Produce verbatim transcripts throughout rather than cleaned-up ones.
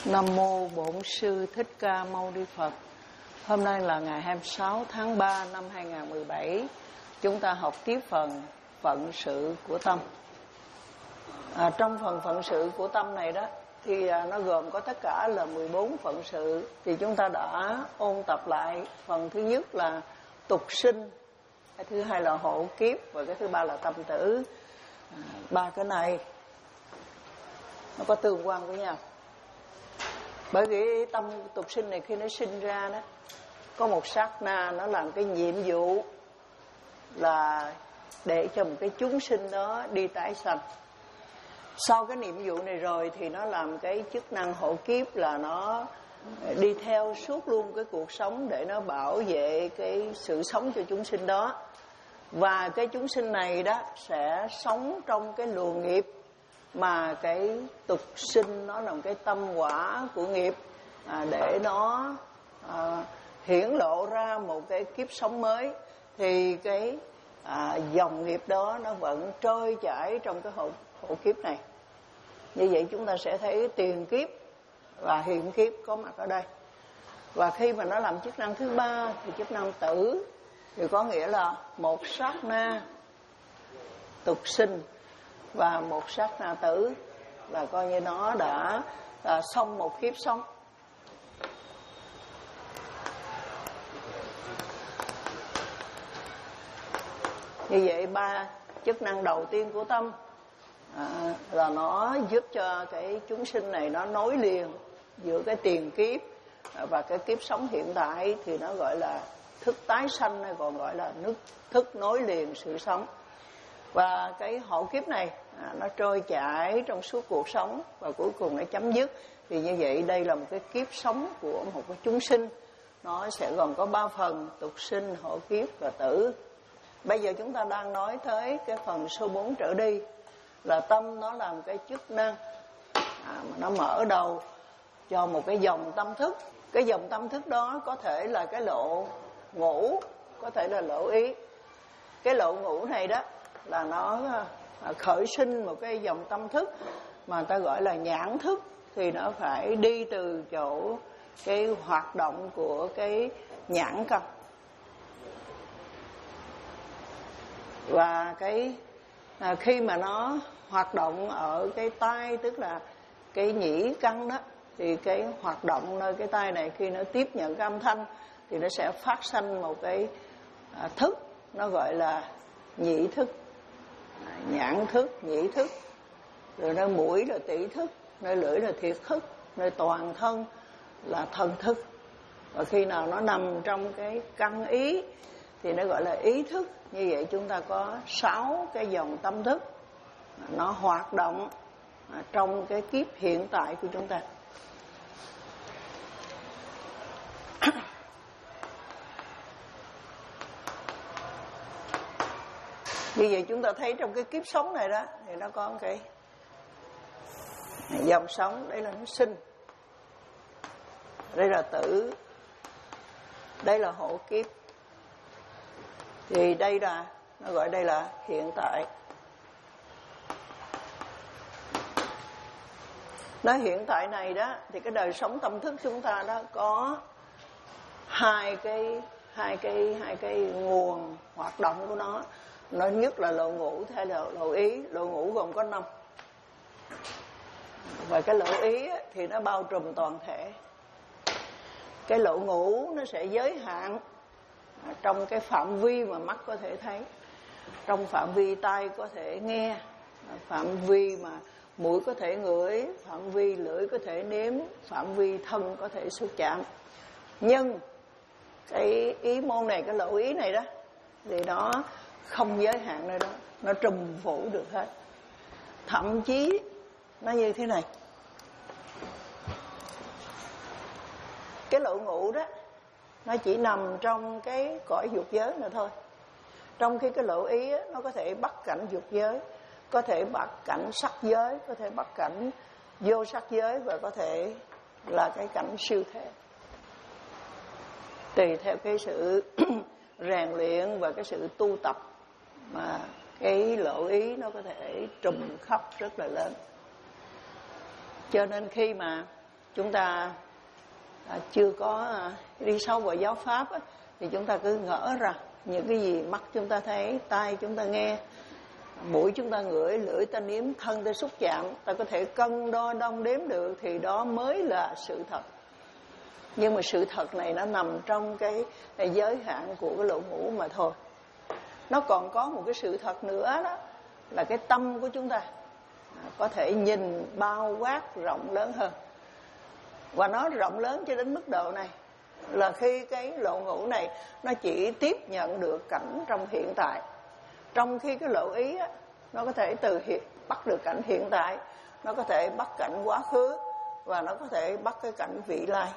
Nam mô Bổn Sư Thích Ca Mâu Ni Phật. Hôm nay là ngày hai mươi sáu tháng ba năm hai nghìn không trăm mười bảy. Chúng ta học tiếp phần phận sự của tâm. À, trong phần phận sự của tâm này đó thì à, nó gồm có tất cả là mười bốn phận sự. Thì chúng ta đã ôn tập lại. Phần thứ nhất là tục sinh, cái thứ hai là hộ kiếp, và cái thứ ba là tâm tử. À, ba cái này nó có tương quan với nhau. Bởi vì tâm tục sinh này khi nó sinh ra đó, có một sát na nó làm cái nhiệm vụ là để cho một cái chúng sinh đó đi tái sanh. Sau cái nhiệm vụ này rồi thì nó làm cái chức năng hộ kiếp là nó đi theo suốt luôn cái cuộc sống để nó bảo vệ cái sự sống cho chúng sinh đó. Và cái chúng sinh này đó sẽ sống trong cái luồng nghiệp mà cái tục sinh nó là một cái tâm quả của nghiệp, à, để nó à, hiển lộ ra một cái kiếp sống mới. Thì cái à, dòng nghiệp đó nó vẫn trôi chảy trong cái hộ, hộ kiếp này. Như vậy chúng ta sẽ thấy tiền kiếp và hiện kiếp có mặt ở đây. Và khi mà nó làm chức năng thứ ba thì chức năng tử, thì có nghĩa là một sát na tục sinh và một sát na tử, là coi như nó đã à, xong một kiếp sống. Như vậy ba chức năng đầu tiên của tâm à, là nó giúp cho cái chúng sinh này nó nối liền giữa cái tiền kiếp và cái kiếp sống hiện tại, thì nó gọi là thức tái sanh, hay còn gọi là nước thức nối liền sự sống. Và cái hộ kiếp này à, nó trôi chảy trong suốt cuộc sống và cuối cùng nó chấm dứt. Thì như vậy đây là một cái kiếp sống của một cái chúng sinh. Nó sẽ gồm có ba phần: tục sinh, hộ kiếp và tử. Bây giờ chúng ta đang nói tới cái phần số bốn trở đi, là tâm nó làm cái chức năng à, mà nó mở đầu cho một cái dòng tâm thức. Cái dòng tâm thức đó có thể là cái lộ ngũ, có thể là lộ ý. Cái lộ ngũ này đó là nó khởi sinh một cái dòng tâm thức mà ta gọi là nhãn thức. Thì nó phải đi từ chỗ cái hoạt động của cái nhãn căn. Và cái à, khi mà nó hoạt động ở cái tai, tức là cái nhĩ căn đó, thì cái hoạt động nơi cái tai này khi nó tiếp nhận cái âm thanh thì nó sẽ phát sinh một cái à, thức, nó gọi là nhĩ thức, à, nhãn thức, nhĩ thức. Rồi nơi mũi là tỷ thức, nơi lưỡi là thiệt thức, nơi toàn thân là thân thức. Và khi nào nó nằm trong cái căn ý thì nó gọi là ý thức. Như vậy chúng ta có sáu cái dòng tâm thức nó hoạt động trong cái kiếp hiện tại của chúng ta. Như vậy chúng ta thấy trong cái kiếp sống này đó thì nó có một cái dòng sống, đây là nó sinh, đây là tử, đây là hộ kiếp. Thì đây là, nó gọi đây là hiện tại. Nó hiện tại này đó thì cái đời sống tâm thức chúng ta đó có hai cái hai cái hai cái nguồn hoạt động của nó. Nó nhất là lộ ngũ hay là lộ ý. Lộ ngũ gồm có năm. Và cái lộ ý thì nó bao trùm toàn thể. Cái lộ ngũ nó sẽ giới hạn trong cái phạm vi mà mắt có thể thấy, trong phạm vi tai có thể nghe, phạm vi mà mũi có thể ngửi, phạm vi lưỡi có thể nếm, phạm vi thân có thể xúc chạm. Nhưng cái ý môn này, cái lộ ý này đó, thì nó không giới hạn nơi đó, nó trùm phủ được hết. Thậm chí nó như thế này. Cái lộ ngũ đó nó chỉ nằm trong cái cõi dục giới nữa thôi. Trong khi cái lộ ý á, nó có thể bắt cảnh dục giới, có thể bắt cảnh sắc giới, có thể bắt cảnh vô sắc giới, và có thể là cái cảnh siêu thế. Tùy theo cái sự rèn luyện và cái sự tu tập mà cái lộ ý nó có thể trùm khắp rất là lớn. Cho nên khi mà chúng ta à, chưa có à, đi sâu vào giáo pháp á, thì chúng ta cứ ngỡ ra những cái gì mắt chúng ta thấy, tai chúng ta nghe, mũi chúng ta ngửi, lưỡi ta nếm, thân ta xúc chạm, ta có thể cân đo đong đếm được, thì đó mới là sự thật. Nhưng mà sự thật này nó nằm trong cái, cái giới hạn của cái lỗ ngũ mà thôi. Nó còn có một cái sự thật nữa, đó là cái tâm của chúng ta có thể nhìn bao quát rộng lớn hơn. Và nó rộng lớn cho đến mức độ này là khi cái lỗ ngũ này nó chỉ tiếp nhận được cảnh trong hiện tại, trong khi cái lỗ ý á, nó có thể từ hiện, bắt được cảnh hiện tại, nó có thể bắt cảnh quá khứ, và nó có thể bắt cái cảnh vị lai.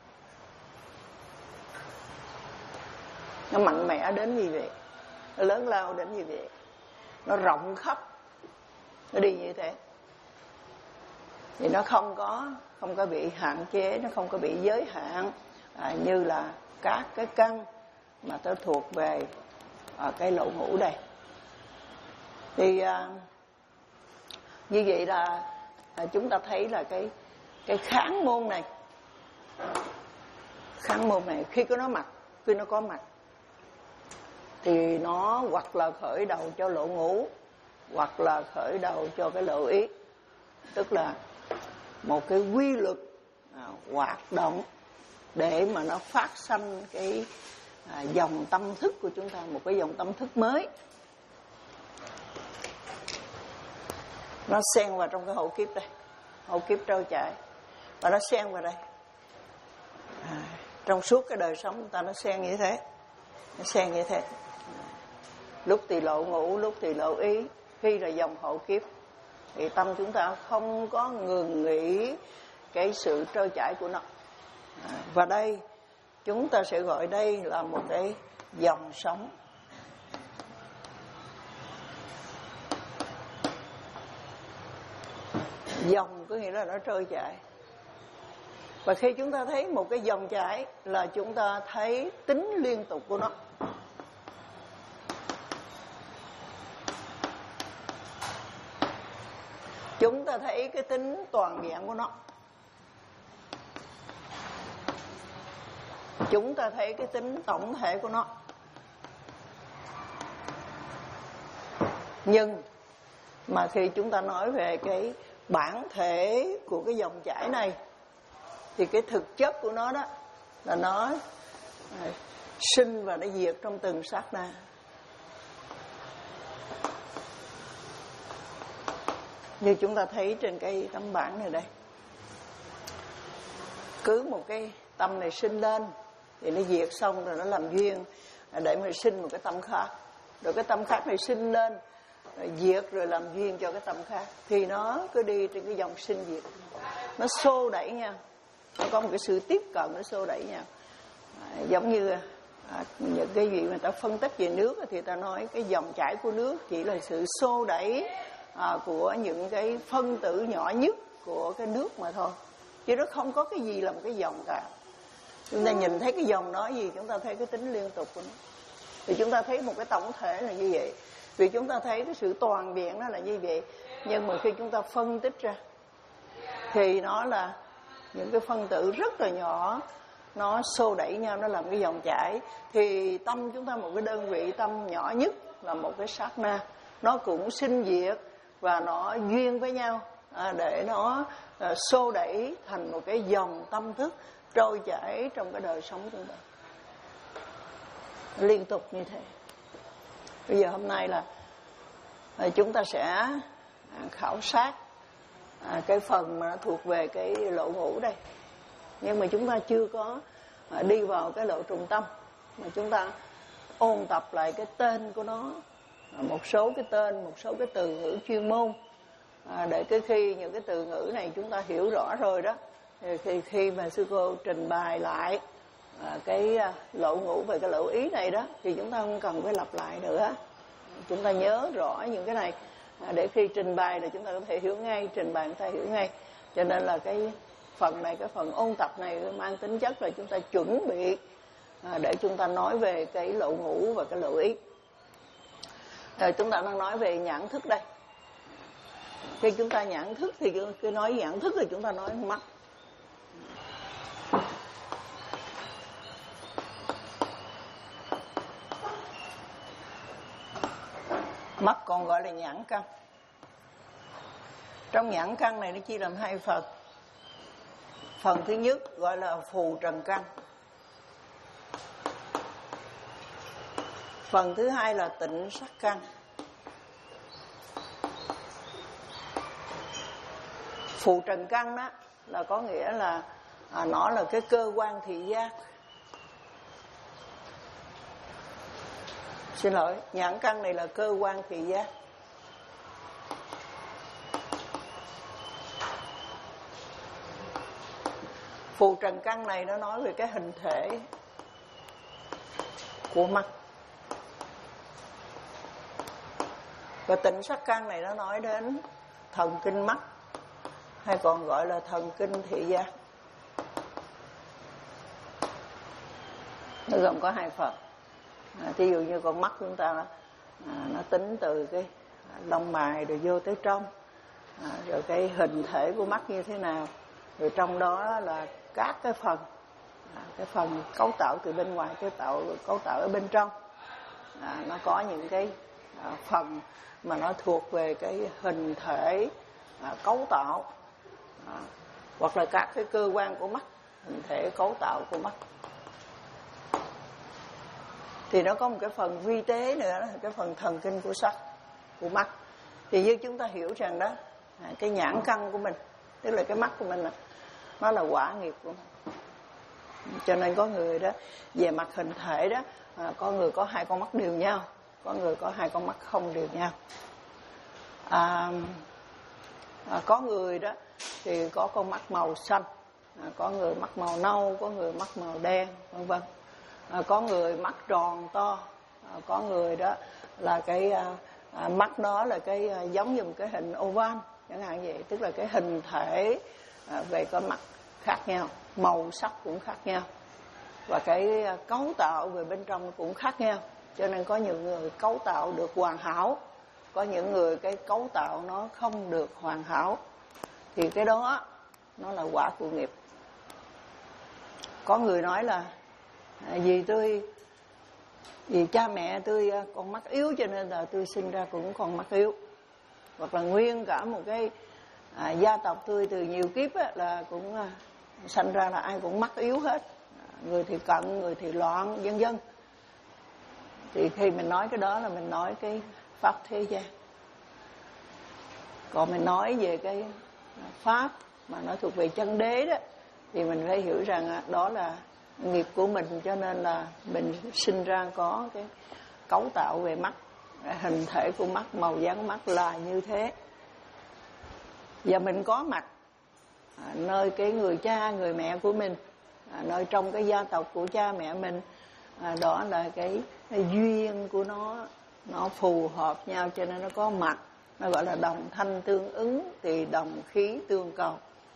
Nó mạnh mẽ đến như vậy, nó lớn lao đến như vậy, nó rộng khắp, nó đi như thế. Thì nó không có không có bị hạn chế, nó không có bị giới hạn à, như là các cái căn mà nó thuộc về à, cái lỗ ngũ đây. Thì à, như vậy là à, chúng ta thấy là cái cái kháng môn này, kháng môn này khi có nó mặt, khi nó có mặt, thì nó hoặc là khởi đầu cho lỗ ngũ, hoặc là khởi đầu cho cái lỗ ý, tức là một cái quy luật à, hoạt động để mà nó phát sanh cái à, dòng tâm thức của chúng ta, một cái dòng tâm thức mới. Nó xen vào trong cái hậu kiếp đây, hậu kiếp trôi chảy, và nó xen vào đây. À, trong suốt cái đời sống chúng ta nó xen như thế, nó xen như thế. Lúc thì lộ ngũ, lúc thì lộ ý, khi là dòng hậu kiếp, thì tâm chúng ta không có ngừng nghỉ cái sự trôi chảy của nó. À, và đây chúng ta sẽ gọi đây là một cái dòng sống. Dòng có nghĩa là nó trôi chảy. Và khi chúng ta thấy một cái dòng chảy là chúng ta thấy tính liên tục của nó. Chúng ta thấy cái tính toàn vẹn của nó. Chúng ta thấy cái tính tổng thể của nó. Nhưng mà khi chúng ta nói về cái bản thể của cái dòng chảy này, thì cái thực chất của nó đó là nó sinh và nó diệt trong từng sát na. Như chúng ta thấy trên cái tấm bảng này đây, cứ một cái tâm này sinh lên thì nó diệt xong rồi nó làm duyên để mà sinh một cái tâm khác, rồi cái tâm khác này sinh lên rồi diệt rồi làm duyên cho cái tâm khác, thì nó cứ đi trên cái dòng sinh diệt, nó xô đẩy nhau, nó có một cái sự tiếp cận, nó xô đẩy nhau. À, giống như à, những cái gì mà ta phân tích về nước thì ta nói cái dòng chảy của nước chỉ là sự xô đẩy à, của những cái phân tử nhỏ nhất của cái nước mà thôi, chứ nó không có cái gì là một cái dòng cả. Chúng ta nhìn thấy cái dòng đó gì, chúng ta thấy cái tính liên tục của nó, thì chúng ta thấy một cái tổng thể là như vậy, vì chúng ta thấy cái sự toàn vẹn nó là như vậy. Nhưng mà khi chúng ta phân tích ra thì nó là những cái phân tử rất là nhỏ, nó xô đẩy nhau, nó làm cái dòng chảy. Thì tâm chúng ta, một cái đơn vị tâm nhỏ nhất là một cái sát na, nó cũng sinh diệt và nó duyên với nhau à, để nó à, xô đẩy thành một cái dòng tâm thức trôi chảy trong cái đời sống chúng ta liên tục như thế. Bây giờ hôm nay là à, chúng ta sẽ à, khảo sát à, cái phần mà nó thuộc về cái lộ ngũ đây, nhưng mà chúng ta chưa có à, đi vào cái lộ trùng tâm, mà chúng ta ôn tập lại cái tên của nó, à, một số cái tên, một số cái từ ngữ chuyên môn, à, để cái khi những cái từ ngữ này chúng ta hiểu rõ rồi đó, thì khi, khi mà sư cô trình bày lại à, cái à, lộ ngũ về cái lộ ý này đó, thì chúng ta không cần phải lặp lại nữa, chúng ta nhớ rõ những cái này à, để khi trình bày là chúng ta có thể hiểu ngay, trình bày người ta hiểu ngay. Cho nên là cái phần này, cái phần ôn tập này mang tính chất là chúng ta chuẩn bị à, để chúng ta nói về cái lộ ngũ và cái lộ ý. Rồi chúng ta đang nói về nhãn thức đây. Khi chúng ta nhãn thức thì cứ nói nhãn thức thì chúng ta nói mắt. Mắt còn gọi là nhãn căn. Trong nhãn căn này nó chia làm hai phần. Phần thứ nhất gọi là phù trần căn. Phần thứ hai là tịnh sắc căn. Phù trần căn đó là có nghĩa là à, nó là cái cơ quan thị giác. Xin lỗi, nhãn căn này là cơ quan thị giác. Phù trần căn này nó nói về cái hình thể của mắt. Và tịnh sắc căn này nó nói đến thần kinh mắt, hay còn gọi là thần kinh thị giác. Nó gồm có hai phần. À, ví dụ như con mắt chúng ta à, nó tính từ cái lông mày rồi vô tới trong, à, rồi cái hình thể của mắt như thế nào, rồi trong đó là các cái phần, à, cái phần cấu tạo từ bên ngoài, cái tạo cấu tạo ở bên trong. À, nó có những cái à, phần mà nó thuộc về cái hình thể, à, cấu tạo, à, hoặc là các cái cơ quan của mắt, hình thể cấu tạo của mắt. Thì nó có một cái phần vi tế nữa, cái phần thần kinh của sắc, của mắt. Thì như chúng ta hiểu rằng đó, cái nhãn căn của mình, tức là cái mắt của mình, nó là quả nghiệp của mình. Cho nên có người đó, về mặt hình thể đó, có người có hai con mắt đều nhau, có người có hai con mắt không đều nhau. À, à, có người đó thì có con mắt màu xanh, à, có người mắt màu nâu, có người mắt màu đen, vân vân. À, có người mắt tròn to, à, có người đó là cái à, à, mắt đó là cái à, giống như một cái hình oval chẳng hạn vậy, tức là cái hình thể à, về cái mặt khác nhau, màu sắc cũng khác nhau, và cái à, cấu tạo về bên trong cũng khác nhau. Cho nên có những người cấu tạo được hoàn hảo, có những người cái cấu tạo nó không được hoàn hảo, thì cái đó nó là quả của nghiệp. Có người nói là à, vì tôi vì cha mẹ tôi còn mắt yếu cho nên là tôi sinh ra cũng còn mắt yếu, hoặc là nguyên cả một cái à, gia tộc tôi từ nhiều kiếp á, là cũng à, sinh ra là ai cũng mắt yếu hết, à, người thì cận, người thì loạn, vân vân. Thì khi mình nói cái đó là mình nói cái pháp thế gian. Còn mình nói về cái pháp mà nó thuộc về chân đế đó, thì mình phải hiểu rằng đó là nghiệp của mình, cho nên là mình sinh ra có cái cấu tạo về mắt, hình thể của mắt, màu dáng của mắt là như thế. Và mình có mặt à, nơi cái người cha, người mẹ của mình, à, nơi trong cái gia tộc của cha mẹ mình, à, đó là cái, cái duyên của nó, nó phù hợp nhau cho nên nó có mặt. Nó gọi là đồng thanh tương ứng thì đồng khí tương cầu.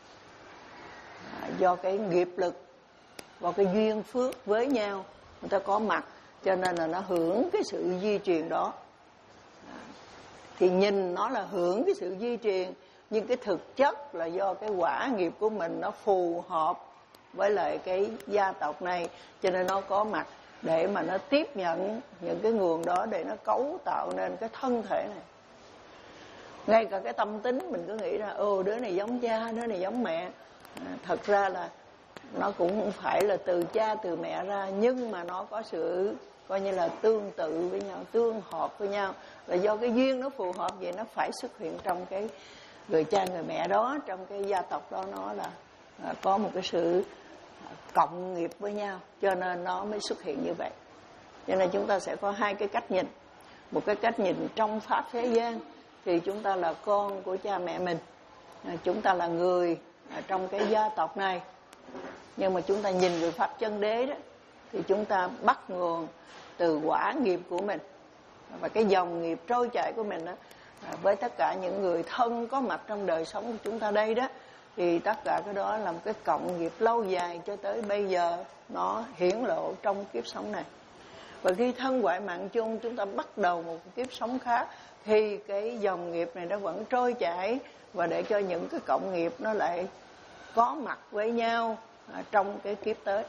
À, do cái nghiệp lực và cái duyên phước với nhau, người ta có mặt, cho nên là nó hưởng cái sự di truyền đó. À, thì nhìn nó là hưởng cái sự di truyền, nhưng cái thực chất là do cái quả nghiệp của mình nó phù hợp với lại cái gia tộc này, cho nên nó có mặt để mà nó tiếp nhận những cái nguồn đó để nó cấu tạo nên cái thân thể này. Ngay cả cái tâm tính mình cứ nghĩ ra ồ đứa này giống cha, đứa này giống mẹ, à, thật ra là nó cũng không phải là từ cha từ mẹ ra, nhưng mà nó có sự coi như là tương tự với nhau, tương hợp với nhau, là do cái duyên nó phù hợp vậy, nó phải xuất hiện trong cái người cha người mẹ đó, trong cái gia tộc đó, nó là à, có một cái sự cộng nghiệp với nhau, cho nên nó mới xuất hiện như vậy. Cho nên chúng ta sẽ có hai cái cách nhìn. Một cái cách nhìn trong pháp thế gian thì chúng ta là con của cha mẹ mình, chúng ta là người trong cái gia tộc này. Nhưng mà chúng ta nhìn về pháp chân đế đó, thì chúng ta bắt nguồn từ quả nghiệp của mình và cái dòng nghiệp trôi chảy của mình đó, với tất cả những người thân có mặt trong đời sống của chúng ta đây đó, thì tất cả cái đó là một cái cộng nghiệp lâu dài cho tới bây giờ nó hiển lộ trong kiếp sống này. Và khi thân ngoại mạng chung chúng ta bắt đầu một kiếp sống khác, thì cái dòng nghiệp này nó vẫn trôi chảy, và để cho những cái cộng nghiệp nó lại có mặt với nhau à, trong cái kiếp tới.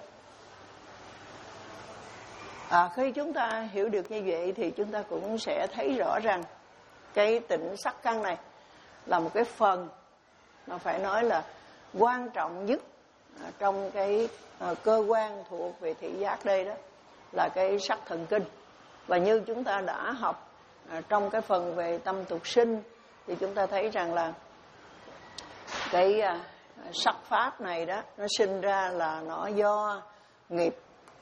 À, khi chúng ta hiểu được như vậy thì chúng ta cũng sẽ thấy rõ rằng cái tịnh sắc căn này là một cái phần mà phải nói là quan trọng nhất trong cái uh, cơ quan thuộc về thị giác đây đó, là cái sắc thần kinh. Và như chúng ta đã học uh, trong cái phần về tâm tục sinh, thì chúng ta thấy rằng là cái uh, sắc pháp này đó, nó sinh ra là nó do nghiệp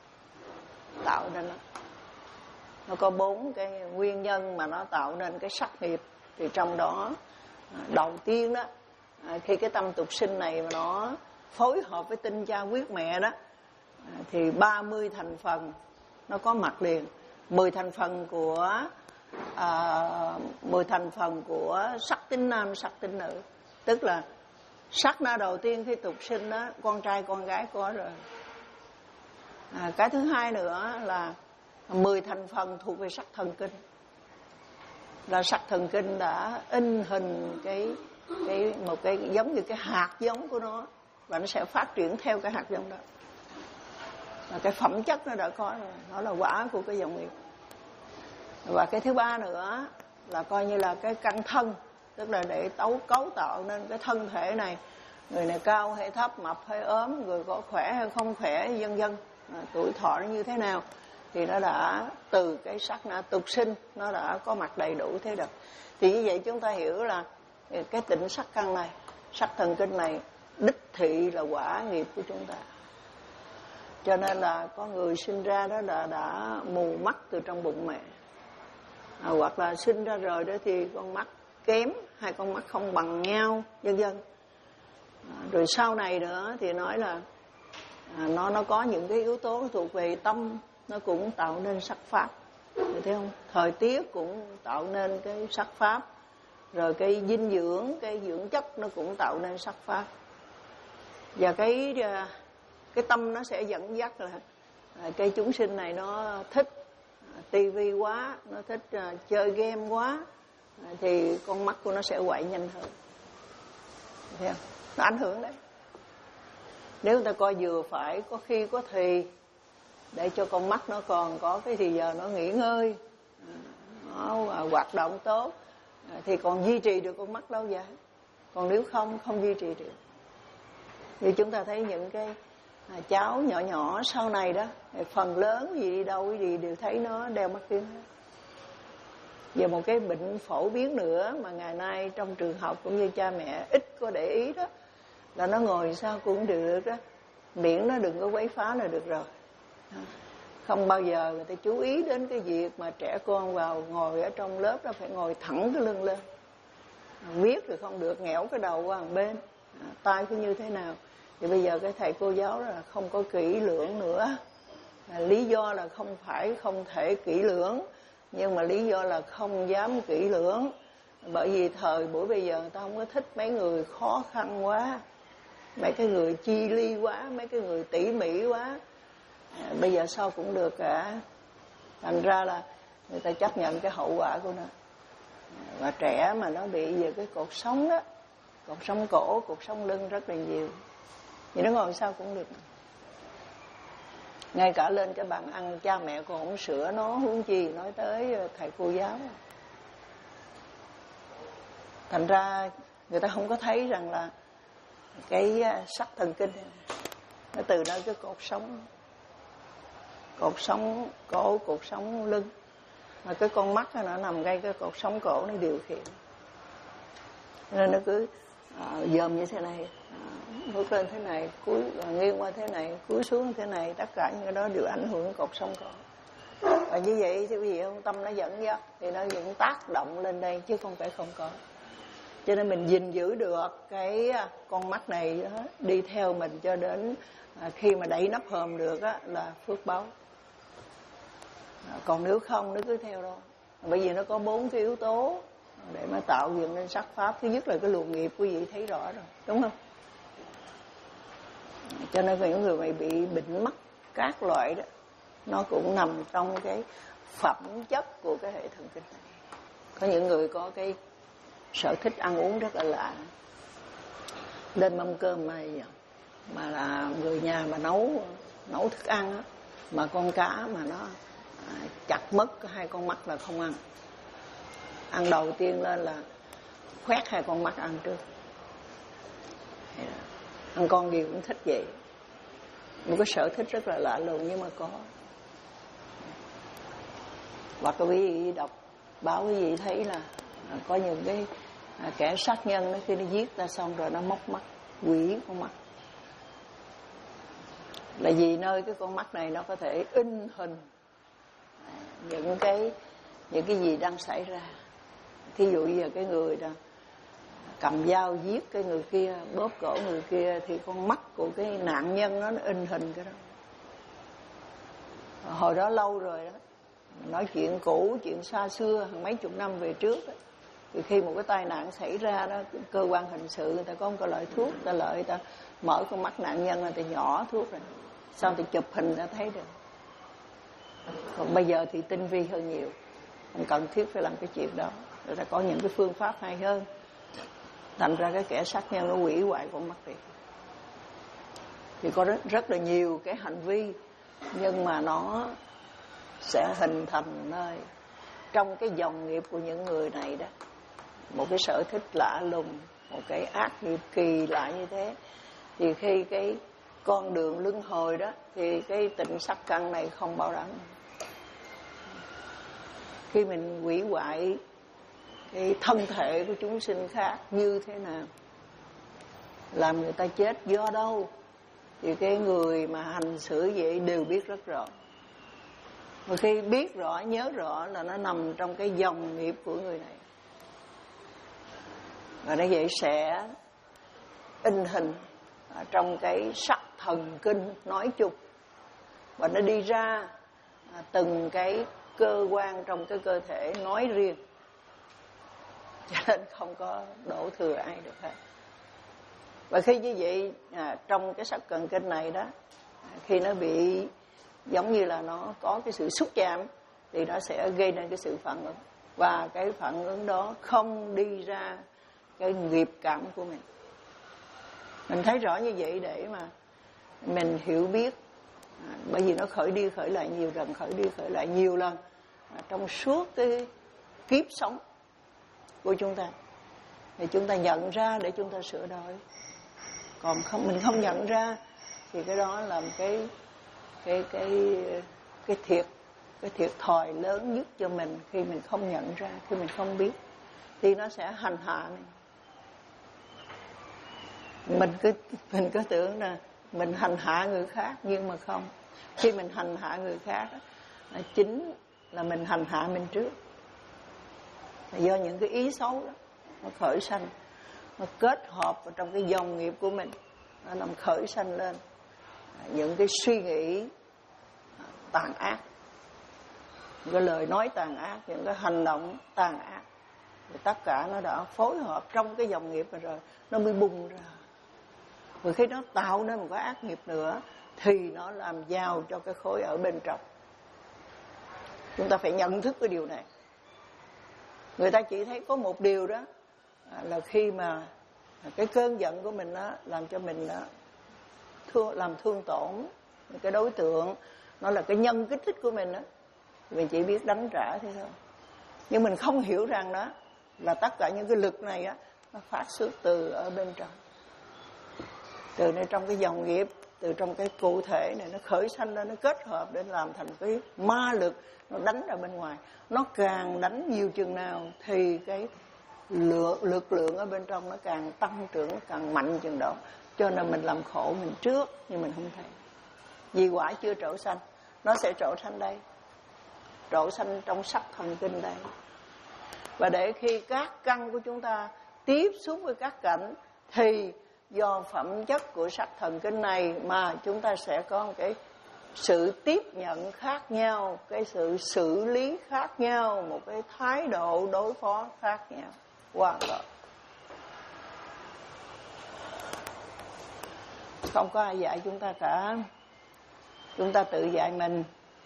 tạo nên nó. Nó có bốn cái nguyên nhân mà nó tạo nên cái sắc nghiệp. Thì trong đó đầu tiên đó, khi cái tâm tục sinh này mà nó phối hợp với tinh cha huyết mẹ đó, thì ba mươi thành phần nó có mặt liền. mười thành phần của à, mười thành phần của sắc tính nam, sắc tính nữ. Tức là sắc na đầu tiên khi tục sinh đó, con trai con gái có rồi. À, cái thứ hai nữa là mười thành phần thuộc về sắc thần kinh. Là sắc thần kinh đã in hình cái cái một cái giống như cái hạt giống của nó, và nó sẽ phát triển theo cái hạt giống đó. Và cái phẩm chất nó đã có rồi, nó là quả của cái dòng nghiệp. Và cái thứ ba nữa là coi như là cái căn thân, tức là để tấu cấu tạo nên cái thân thể này, người này cao hay thấp, mập hay ốm, người có khỏe hay không khỏe, vân vân, à, tuổi thọ nó như thế nào, thì nó đã từ cái sắc na tục sinh nó đã có mặt đầy đủ thế được. Thì như vậy chúng ta hiểu là cái tịnh sắc căn này, sắc thần kinh này đích thị là quả nghiệp của chúng ta. Cho nên là có người sinh ra đó đã, đã mù mắt từ trong bụng mẹ, à, hoặc là sinh ra rồi đó thì con mắt kém, hai con mắt không bằng nhau, vân vân. À, rồi sau này nữa thì nói là à, nó nó có những cái yếu tố thuộc về tâm, nó cũng tạo nên sắc pháp, được thấy không? Thời tiết cũng tạo nên cái sắc pháp, rồi cái dinh dưỡng, cái dưỡng chất nó cũng tạo nên sắc pháp. Và cái cái tâm nó sẽ dẫn dắt là à, cái chúng sinh này nó thích à, tivi quá, nó thích à, chơi game quá, à, thì con mắt của nó sẽ quậy nhanh hơn, thấy không? Nó ảnh hưởng đấy. Nếu người ta coi vừa phải, có khi có thì để cho con mắt nó còn có cái thì giờ nó nghỉ ngơi, nó hoạt động tốt, thì còn duy trì được con mắt lâu dài. Còn nếu không, không duy trì được. Như chúng ta thấy những cái cháu nhỏ nhỏ sau này đó, phần lớn gì đi đâu gì đều thấy nó đeo mắt kiếng. Và một cái bệnh phổ biến nữa mà ngày nay trong trường học cũng như cha mẹ ít có để ý đó, là nó ngồi sao cũng được đó, miệng nó đừng có quấy phá là được rồi. Không bao giờ người ta chú ý đến cái việc mà trẻ con vào ngồi ở trong lớp đó phải ngồi thẳng cái lưng lên, viết rồi không được nghẽo cái đầu qua một bên, à, tay cứ như thế nào. Thì bây giờ cái thầy cô giáo là không có kỹ lưỡng nữa, à, lý do là không phải không thể kỹ lưỡng, nhưng mà lý do là không dám kỹ lưỡng, bởi vì thời buổi bây giờ người ta không có thích mấy người khó khăn quá, mấy cái người chi ly quá, mấy cái người tỉ mỉ quá. À, bây giờ sao cũng được cả. Thành ra là người ta chấp nhận cái hậu quả của nó. Và trẻ mà nó bị về cái cột sống đó, cột sống cổ, cột sống lưng rất là nhiều, thì nó ngồi sao cũng được. Ngay cả lên cái bàn ăn cha mẹ còn không sửa nó, huống chi nói tới thầy cô giáo. Thành ra người ta không có thấy rằng là cái sắc thần kinh nó từ nơi cái cột sống, cột sống cổ, cột sống lưng, mà cái con mắt nó nằm ngay cái cột sống cổ nó điều khiển, nên nó cứ à, dòm như thế này, à, bước lên thế này, cúi à, nghiêng qua thế này, cúi xuống thế này, tất cả những cái đó đều ảnh hưởng cột sống cổ. Và như vậy thì vì không tâm nó dẫn dắt thì nó vẫn tác động lên đây chứ không phải không có. Cho nên mình gìn giữ được cái con mắt này đó, đi theo mình cho đến à, khi mà đẩy nắp hòm được á, là phước báu. À, còn nếu không nó cứ theo đó, bởi vì nó có bốn cái yếu tố để mà tạo dựng nên sắc pháp. Thứ nhất là cái luồng nghiệp, quý vị thấy rõ rồi, đúng không? Cho nên những người mà bị bệnh mắt các loại đó, nó cũng nằm trong cái phẩm chất của cái hệ thần kinh này. Có những người có cái sở thích ăn uống rất là lạ, lên mâm cơm mà mà là người nhà mà nấu nấu thức ăn á, mà con cá mà nó à, chặt mất hai con mắt là không ăn. ăn đầu tiên lên là khoét hai con mắt ăn trước. Ăn con gì cũng thích vậy. Một cái sở thích rất là lạ lùng nhưng mà có. Hoặc là quý vị đọc báo quý vị thấy là có những cái kẻ sát nhân đó, khi nó giết ta xong rồi nó móc mắt, quỷ con mắt. Là vì nơi cái con mắt này nó có thể in hình những cái những cái gì đang xảy ra. Thí dụ như cái người đó cầm dao giết cái người kia, bóp cổ người kia, thì con mắt của cái nạn nhân đó, nó in hình cái đó. Hồi đó lâu rồi đó, nói chuyện cũ, chuyện xa xưa, hàng mấy chục năm về trước đó. Thì khi một cái tai nạn xảy ra đó, cơ quan hình sự người ta có một cái loại thuốc, ta lợi người ta mở con mắt nạn nhân là ta nhỏ thuốc rồi, sau thì chụp hình ta thấy được. Còn bây giờ thì tinh vi hơn nhiều, không cần thiết phải làm cái chuyện đó, người ta có những cái phương pháp hay hơn. Thành ra cái kẻ sát nhân nó hủy hoại con mắt đi. Thì có rất, rất là nhiều cái hành vi, nhưng mà nó sẽ hình thành nơi trong cái dòng nghiệp của những người này đó, một cái sở thích lạ lùng, một cái ác nghiệp kỳ lạ như thế. Thì khi cái con đường luân hồi đó, thì cái tịnh sắc căn này không bảo đảm. Khi mình hủy hoại cái thân thể của chúng sinh khác như thế nào, làm người ta chết do đâu, thì cái người mà hành xử vậy đều biết rất rõ. Mà khi biết rõ, nhớ rõ là nó nằm trong cái dòng nghiệp của người này, và nó vậy sẽ in hình trong cái sắc thần kinh nói chung, và nó đi ra từng cái cơ quan trong cái cơ thể nói riêng, cho nên không có đổ thừa ai được hết. Và khi như vậy à, trong cái sắc thần kinh này đó, khi nó bị giống như là nó có cái sự xúc chạm, thì nó sẽ gây nên cái sự phản ứng, và cái phản ứng đó không đi ra cái nghiệp cảm của mình. Mình thấy rõ như vậy để mà mình hiểu biết, à, bởi vì nó khởi đi khởi lại nhiều lần, khởi đi khởi lại nhiều lần à, trong suốt cái kiếp sống của chúng ta, thì chúng ta nhận ra để chúng ta sửa đổi. Còn không, mình không nhận ra thì cái đó là một cái cái cái cái thiệt cái thiệt thòi lớn nhất cho mình. Khi mình không nhận ra, khi mình không biết, thì nó sẽ hành hạ mình. Mình cứ mình cứ tưởng là mình hành hạ người khác, nhưng mà không. Khi mình hành hạ người khác là chính là mình hành hạ mình trước. Là do những cái ý xấu đó nó khởi sanh, nó kết hợp vào trong cái dòng nghiệp của mình, nó làm khởi sanh lên những cái suy nghĩ tàn ác, những cái lời nói tàn ác, những cái hành động tàn ác. Thì tất cả nó đã phối hợp trong cái dòng nghiệp này rồi, nó mới bùng ra. Và khi nó tạo nên một cái ác nghiệp nữa, thì nó làm giàu cho cái khối ở bên trong. Chúng ta phải nhận thức cái điều này. Người ta chỉ thấy có một điều đó, là khi mà cái cơn giận của mình đó làm cho mình đó thương, làm thương tổn cái đối tượng, nó là cái nhân kích thích của mình đó, mình chỉ biết đánh trả thế thôi. Nhưng mình không hiểu rằng đó là tất cả những cái lực này á, nó phát xuất từ ở bên trong, từ nơi trong cái dòng nghiệp, từ trong cái cụ thể này, nó khởi sanh lên, nó kết hợp để làm thành cái ma lực, nó đánh ra bên ngoài. Nó càng đánh nhiều chừng nào thì cái lượng, lực lượng ở bên trong nó càng tăng trưởng, nó càng mạnh chừng đó. Cho nên mình làm khổ mình trước, nhưng mình không thấy. Vì quả chưa trổ sanh, nó sẽ trổ sanh đây, trổ sanh trong sắc thần kinh đây. Và để khi các căn của chúng ta tiếp xúc với các cảnh, thì do phẩm chất của sắc thần kinh này mà chúng ta sẽ có một cái sự tiếp nhận khác nhau, cái sự xử lý khác nhau, một cái thái độ đối phó khác nhau hoàn toàn. Không có ai dạy chúng ta cả, chúng ta tự dạy mình,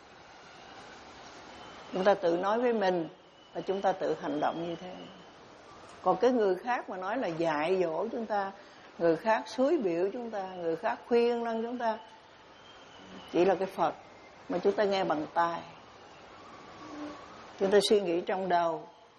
chúng ta tự nói với mình, và chúng ta tự hành động như thế. Còn cái người khác mà nói là dạy dỗ chúng ta, người khác xúi biểu chúng ta, người khác khuyên lăng chúng ta, chỉ là cái Phật mà chúng ta nghe bằng tai, chúng ta suy nghĩ trong đầu,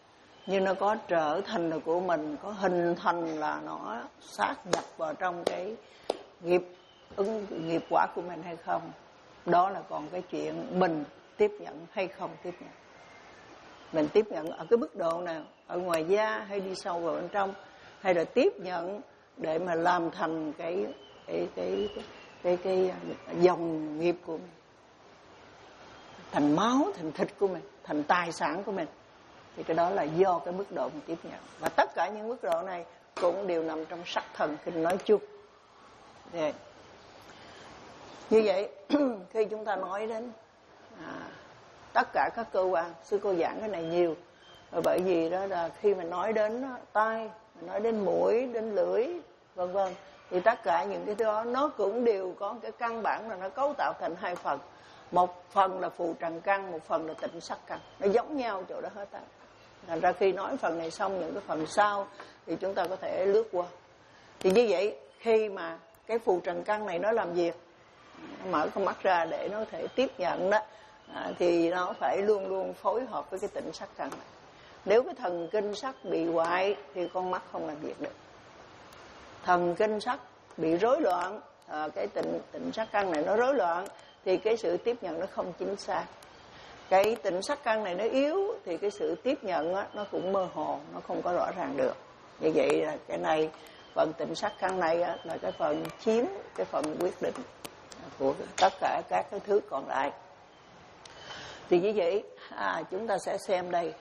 nhưng nó có trở thành là của mình, có hình thành là nó sát nhập vào trong cái nghiệp ứng nghiệp quả của mình hay không. Đó là còn cái chuyện mình tiếp nhận hay không tiếp nhận. Mình tiếp nhận ở cái mức độ nào, ở ngoài da hay đi sâu vào bên trong, hay là tiếp nhận để mà làm thành cái cái cái cái, cái, cái dòng nghiệp của mình, thành máu, thành thịt của mình, thành tài sản của mình. Thì cái đó là do cái mức độ mình tiếp nhận. Và tất cả những mức độ này cũng đều nằm trong sắc thần kinh nói chung. Để. Như vậy khi chúng ta nói đến à, tất cả các cơ quan, sư cô giảng cái này nhiều, và bởi vì đó là khi mình nói đến tai, mình nói đến mũi, đến lưỡi, vân vân, thì tất cả những cái đó nó cũng đều có cái căn bản là nó cấu tạo thành hai phần. Một phần là phù trần căn, một phần là tịnh sắc căn. Nó giống nhau chỗ đó hết á. Thành ra khi nói phần này xong, những cái phần sau thì chúng ta có thể lướt qua. Thì như vậy khi mà cái phù trần căn này nó làm việc, nó mở con mắt ra để nó có thể tiếp nhận đó, à, thì nó phải luôn luôn phối hợp với cái tịnh sắc căn này. Nếu cái thần kinh sắc bị hoại thì con mắt không làm việc được. Thần kinh sắc bị rối loạn, à, cái tịnh tịnh sắc căn này nó rối loạn thì cái sự tiếp nhận nó không chính xác. Cái tịnh sắc căn này nó yếu thì cái sự tiếp nhận á, nó cũng mơ hồ, nó không có rõ ràng được. Như vậy là cái này, phần tịnh sắc căn này á, là cái phần chiếm cái phần quyết định của tất cả các cái thứ còn lại. Thì như vậy à, chúng ta sẽ xem đây.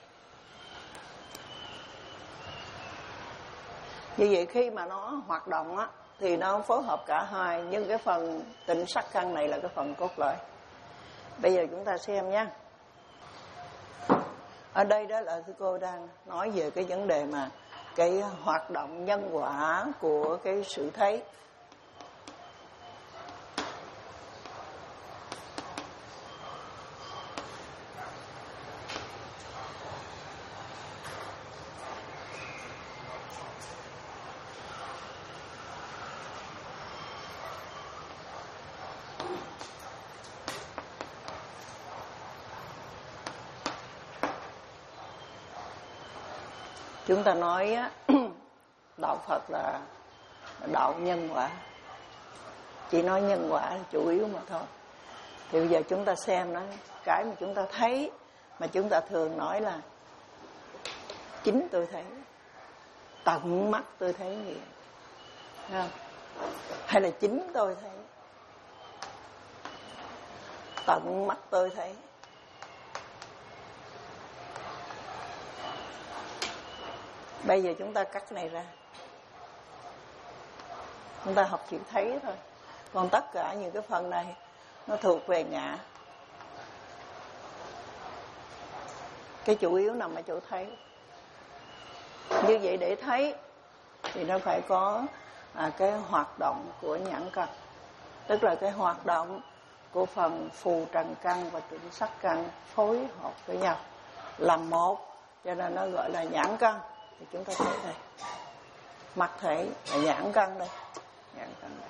Như vậy khi mà nó hoạt động á, thì nó phối hợp cả hai, nhưng cái phần tịnh sắc căn này là cái phần cốt lõi. Bây giờ chúng ta xem nha. Ở đây đó là sư cô đang nói về cái vấn đề mà cái hoạt động nhân quả của cái sự thấy. Chúng ta nói á, đạo Phật là đạo nhân quả, chỉ nói nhân quả là chủ yếu mà thôi. Thì bây giờ chúng ta xem đó, cái mà chúng ta thấy mà chúng ta thường nói là chính tôi thấy, tận mắt tôi thấy gì, không? Hay là chính tôi thấy, tận mắt tôi thấy. Bây giờ chúng ta cắt này ra, chúng ta học chữ thấy thôi. Còn tất cả những cái phần này nó thuộc về ngã. Cái chủ yếu nằm ở chỗ thấy. Như vậy để thấy thì nó phải có à, cái hoạt động của nhãn căn, tức là cái hoạt động của phần phù trần căn và tịnh sắc căn phối hợp với nhau làm một, cho nên nó gọi là nhãn căn. Thì chúng ta thấy đây, mặt thể là nhãn căn đây, nhãn căn đây.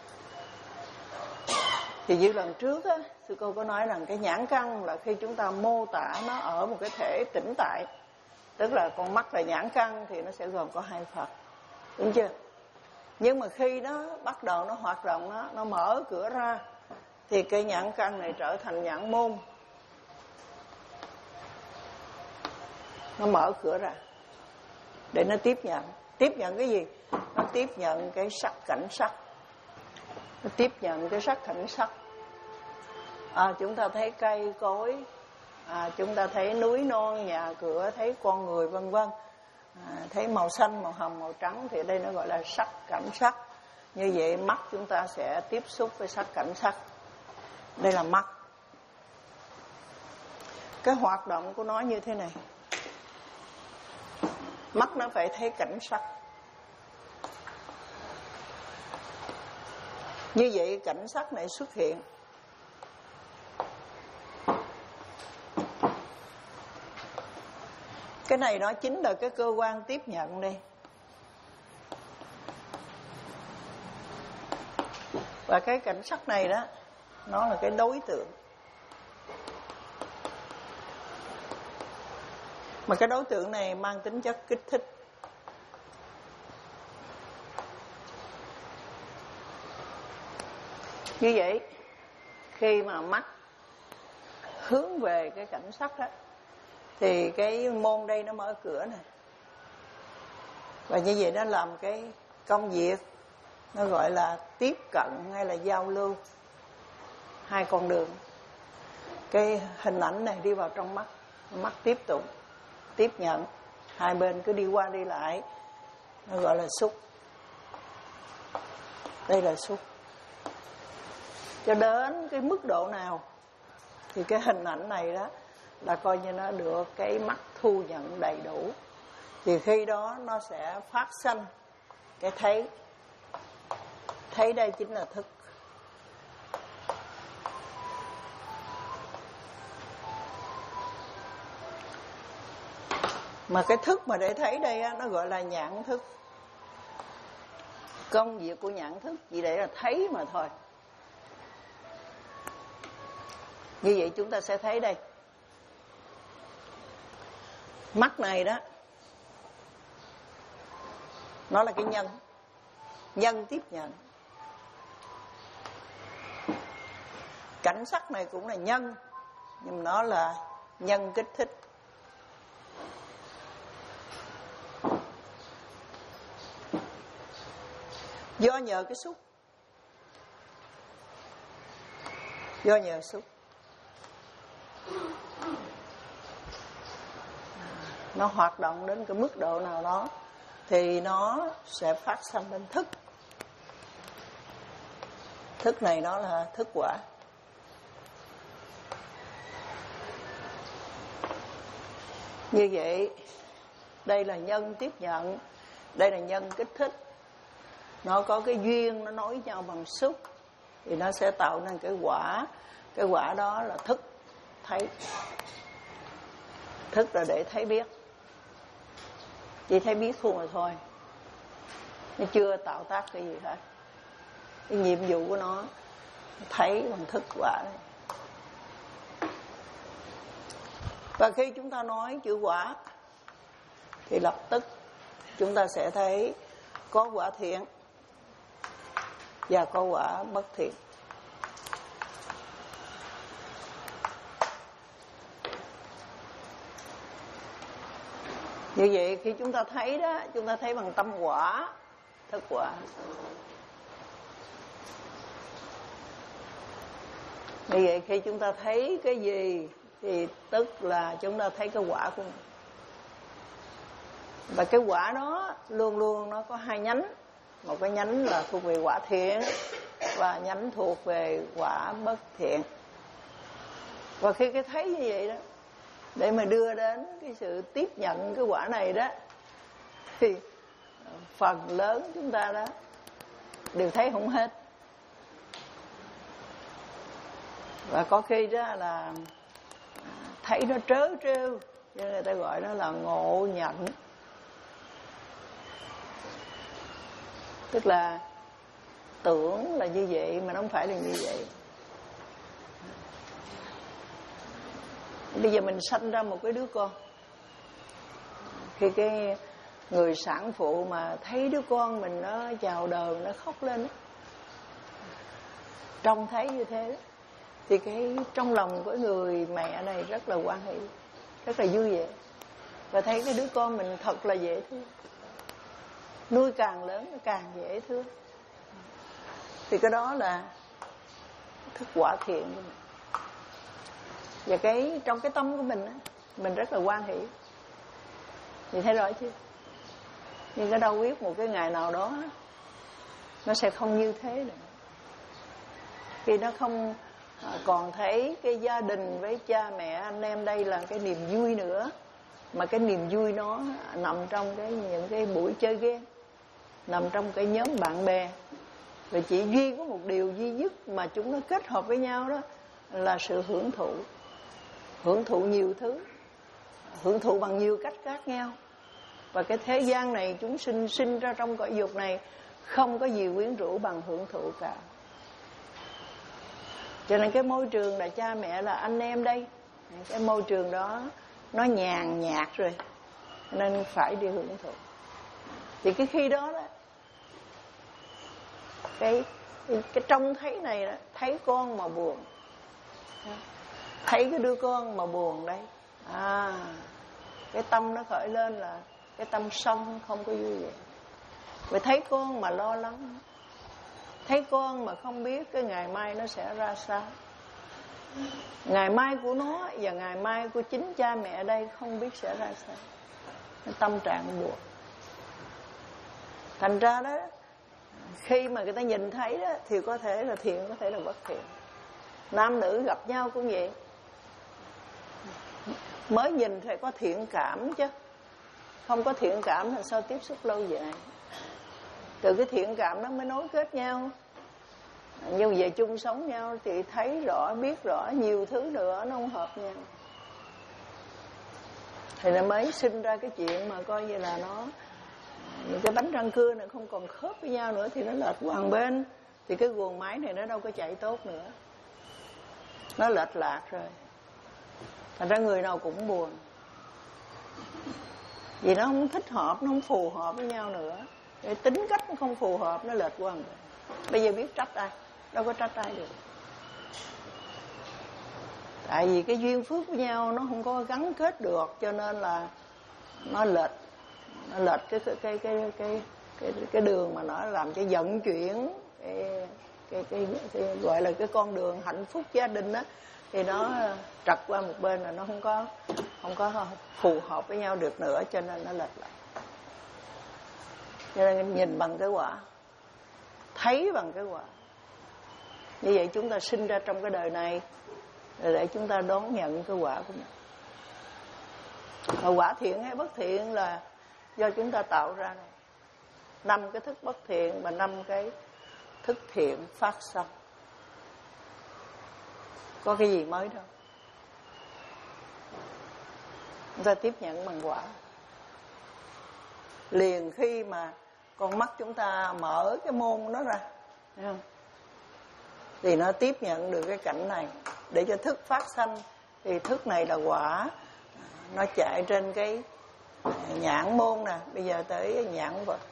Thì như lần trước á, sư cô có nói rằng cái nhãn căn là khi chúng ta mô tả nó ở một cái thể tĩnh tại, tức là con mắt là nhãn căn thì nó sẽ gồm có hai phần, đúng chưa? Nhưng mà khi nó bắt đầu nó hoạt động, nó nó mở cửa ra thì cái nhãn căn này trở thành nhãn môn, nó mở cửa ra để nó tiếp nhận. Tiếp nhận cái gì? Nó tiếp nhận cái sắc cảnh sắc, nó tiếp nhận cái sắc cảnh sắc. À, chúng ta thấy cây cối, à, chúng ta thấy núi non, nhà cửa, thấy con người vân vân, à, thấy màu xanh, màu hồng, màu trắng, thì đây nó gọi là sắc cảnh sắc. Như vậy mắt chúng ta sẽ tiếp xúc với sắc cảnh sắc. Đây là mắt. Cái hoạt động của nó như thế này. Mắt nó phải thấy cảnh sắc. Như vậy cảnh sắc này xuất hiện. Cái này nó chính là cái cơ quan tiếp nhận đây. Và cái cảnh sắc này đó, nó là cái đối tượng. Mà cái đối tượng này mang tính chất kích thích. Như vậy, khi mà mắt hướng về cái cảnh sắc đó, thì cái môn đây nó mở cửa nè. Và như vậy nó làm cái công việc, nó gọi là tiếp cận hay là giao lưu. Hai con đường. Cái hình ảnh này đi vào trong mắt, mắt tiếp tục tiếp nhận, hai bên cứ đi qua đi lại, nó gọi là xúc. Đây là xúc. Cho đến cái mức độ nào thì cái hình ảnh này đó là coi như nó được cái mắt thu nhận đầy đủ, thì khi đó nó sẽ phát sinh cái thấy. Thấy đây chính là thức. Mà cái thức mà để thấy đây á, nó gọi là nhãn thức. Công việc của nhãn thức chỉ để là thấy mà thôi. Như vậy chúng ta sẽ thấy đây. Mắt này đó, nó là cái nhân. Nhân tiếp nhận. Cảnh sắc này cũng là nhân, nhưng nó là nhân kích thích. Do nhờ cái xúc. Do nhờ xúc. Nó hoạt động đến cái mức độ nào đó thì nó sẽ phát sinh lên thức. Thức này nó là thức quả. Như vậy, đây là nhân tiếp nhận, đây là nhân kích thích. Nó có cái duyên, nó nối nhau bằng xúc, thì nó sẽ tạo nên cái quả. Cái quả đó là thức, thấy. Thức là để thấy biết. Chỉ thấy biết thôi mà thôi. Nó chưa tạo tác cái gì hết. Cái nhiệm vụ của nó thấy bằng thức quả này. Và khi chúng ta nói chữ quả thì lập tức chúng ta sẽ thấy có quả thiện và có quả bất thiện. Như vậy khi chúng ta thấy đó, chúng ta thấy bằng tâm quả, thức quả. Như vậy khi chúng ta thấy cái gì thì tức là chúng ta thấy cái quả của mình. Và cái quả đó luôn luôn nó có hai nhánh. Một cái nhánh là thuộc về quả thiện và nhánh thuộc về quả bất thiện. Và khi cái thấy như vậy đó, để mà đưa đến cái sự tiếp nhận cái quả này đó, thì phần lớn chúng ta đó đều thấy không hết. Và có khi đó là thấy nó trớ trêu, cho nên người ta gọi nó là ngộ nhận. Tức là tưởng là như vậy mà nó không phải là như vậy. Bây giờ mình sanh ra một cái đứa con, khi cái người sản phụ mà thấy đứa con mình nó chào đời, nó khóc lên đó, trông thấy như thế đó, thì cái trong lòng của người mẹ này rất là hoan hỷ, rất là vui vẻ, và thấy cái đứa con mình thật là dễ thương. Nuôi càng lớn nó càng dễ thương. Thì cái đó là thức quả thiện của mình. Và cái trong cái tâm của mình á, mình rất là hoan hỷ. Nhìn thấy rõ chưa? Nhưng cái đâu biết một cái ngày nào đó nó sẽ không như thế nữa. Khi nó không còn thấy cái gia đình với cha mẹ anh em đây là cái niềm vui nữa, mà cái niềm vui nó nằm trong cái những cái buổi chơi game, nằm trong cái nhóm bạn bè. Và chỉ duy có một điều duy nhất mà chúng nó kết hợp với nhau đó là sự hưởng thụ. Hưởng thụ nhiều thứ, hưởng thụ bằng nhiều cách khác nhau. Và cái thế gian này chúng sinh sinh ra trong cõi dục này không có gì quyến rũ bằng hưởng thụ cả. Cho nên cái môi trường là cha mẹ là anh em đây, cái môi trường đó nó nhàn nhạt rồi, nên phải đi hưởng thụ. Thì cái khi đó đó, cái cái trông thấy này đó, thấy con mà buồn, thấy cái đứa con mà buồn đấy, à, cái tâm nó khởi lên là cái tâm sông không có vui vẻ. Vì thấy con mà lo lắng, thấy con mà không biết cái ngày mai nó sẽ ra sao, ngày mai của nó và ngày mai của chính cha mẹ đây không biết sẽ ra sao, tâm trạng buồn. Thành ra đó, khi mà người ta nhìn thấy đó thì có thể là thiện, có thể là bất thiện. Nam nữ gặp nhau cũng vậy, mới nhìn phải có thiện cảm chứ, không có thiện cảm là sao tiếp xúc lâu dài. Từ cái thiện cảm đó mới nối kết nhau, nhưng về chung sống nhau thì thấy rõ, biết rõ nhiều thứ nữa nó không hợp nhau, thì nó mới sinh ra cái chuyện mà coi như là nó, những cái bánh răng cưa này không còn khớp với nhau nữa thì nó lệch qua bên, thì cái guồng máy này nó đâu có chạy tốt nữa, nó lệch lạc rồi. Thành ra người nào cũng buồn, vì nó không thích hợp, nó không phù hợp với nhau nữa, cái tính cách nó không phù hợp, nó lệch qua bên. Bây giờ biết trách ai, đâu có trách ai được, tại vì cái duyên phước với nhau nó không có gắn kết được, cho nên là nó lệch, nó lệch cái cái cái cái cái cái, cái đường mà nó làm cho vận chuyển cái cái, cái cái gọi là cái con đường hạnh phúc gia đình á, thì nó trật qua một bên là nó không có không có phù hợp với nhau được nữa, cho nên nó lệch lại. Cho nên nhìn bằng cái quả, thấy bằng cái quả. Như vậy chúng ta sinh ra trong cái đời này để chúng ta đón nhận cái quả của mình. Và quả thiện hay bất thiện là do chúng ta tạo ra này. Năm cái thức bất thiện và năm cái thức thiện phát sinh. Có cái gì mới đâu. Chúng ta tiếp nhận bằng quả. Liền khi mà con mắt chúng ta mở cái môn đó ra, thấy không? Thì nó tiếp nhận được cái cảnh này. Để cho thức phát sanh thì thức này là quả, nó chạy trên cái nhãn môn nè. Bây giờ tới nhãn vật.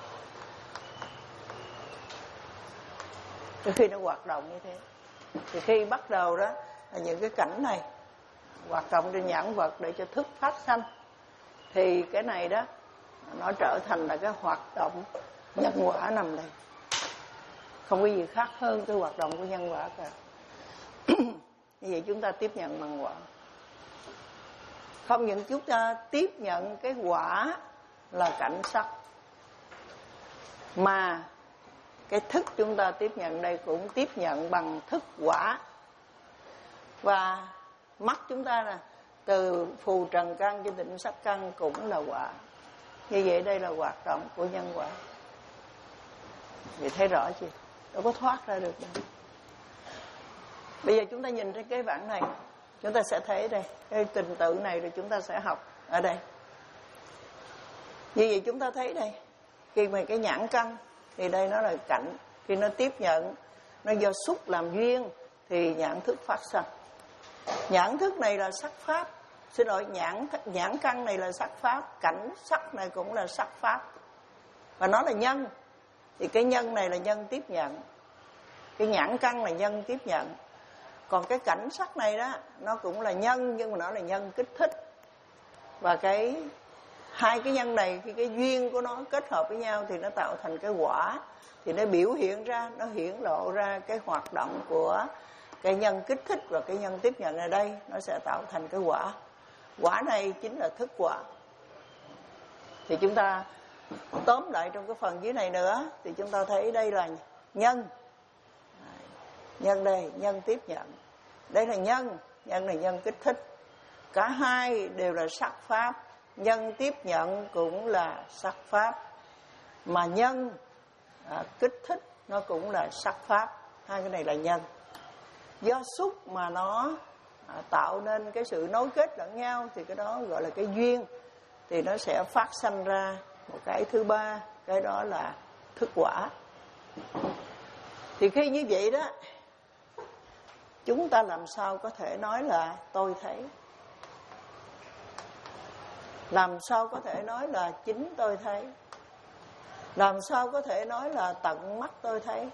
Từ khi nó hoạt động như thế, thì khi bắt đầu đó là những cái cảnh này hoạt động trên nhãn vật để cho thức phát sanh, thì cái này đó nó trở thành là cái hoạt động nhân quả nằm đây, không có gì khác hơn cái hoạt động của nhân quả cả. Như vậy chúng ta tiếp nhận bằng quả. Không những chúng ta tiếp nhận cái quả là cảnh sắc, mà cái thức chúng ta tiếp nhận đây cũng tiếp nhận bằng thức quả. Và mắt chúng ta nè, từ phù trần căn cho tịnh sắc căn cũng là quả. Như vậy đây là hoạt động của nhân quả. Vậy thấy rõ chưa? Đâu có thoát ra được đâu. Bây giờ chúng ta nhìn trên cái bảng này, chúng ta sẽ thấy đây, cái trình tự này rồi chúng ta sẽ học ở đây. Như vậy chúng ta thấy đây, khi mà cái nhãn căn thì đây nó là cảnh, khi nó tiếp nhận, nó do xúc làm duyên thì nhãn thức phát sanh. Nhãn thức này là sắc pháp, xin lỗi, nhãn nhãn căn này là sắc pháp, cảnh sắc này cũng là sắc pháp, và nó là nhân. Thì cái nhân này là nhân tiếp nhận, cái nhãn căn là nhân tiếp nhận. Còn cái cảnh sắc này đó, nó cũng là nhân, nhưng mà nó là nhân kích thích. Và cái hai cái nhân này, khi cái duyên của nó kết hợp với nhau thì nó tạo thành cái quả. Thì nó biểu hiện ra, nó hiển lộ ra cái hoạt động của cái nhân kích thích và cái nhân tiếp nhận ở đây, nó sẽ tạo thành cái quả. Quả này chính là thức quả. Thì chúng ta tóm lại trong cái phần dưới này nữa, thì chúng ta thấy đây là nhân. Nhân đây, nhân tiếp nhận. Đây là nhân, nhân là nhân kích thích. Cả hai đều là sắc pháp. Nhân tiếp nhận cũng là sắc pháp, mà nhân à, kích thích nó cũng là sắc pháp. Hai cái này là nhân. Do xúc mà nó à, tạo nên cái sự nối kết lẫn nhau, thì cái đó gọi là cái duyên. Thì nó sẽ phát sanh ra một cái thứ ba, cái đó là thức quả. Thì khi như vậy đó, chúng ta làm sao có thể nói là tôi thấy. Làm sao có thể nói là chính tôi thấy? Làm sao có thể nói là tận mắt tôi thấy?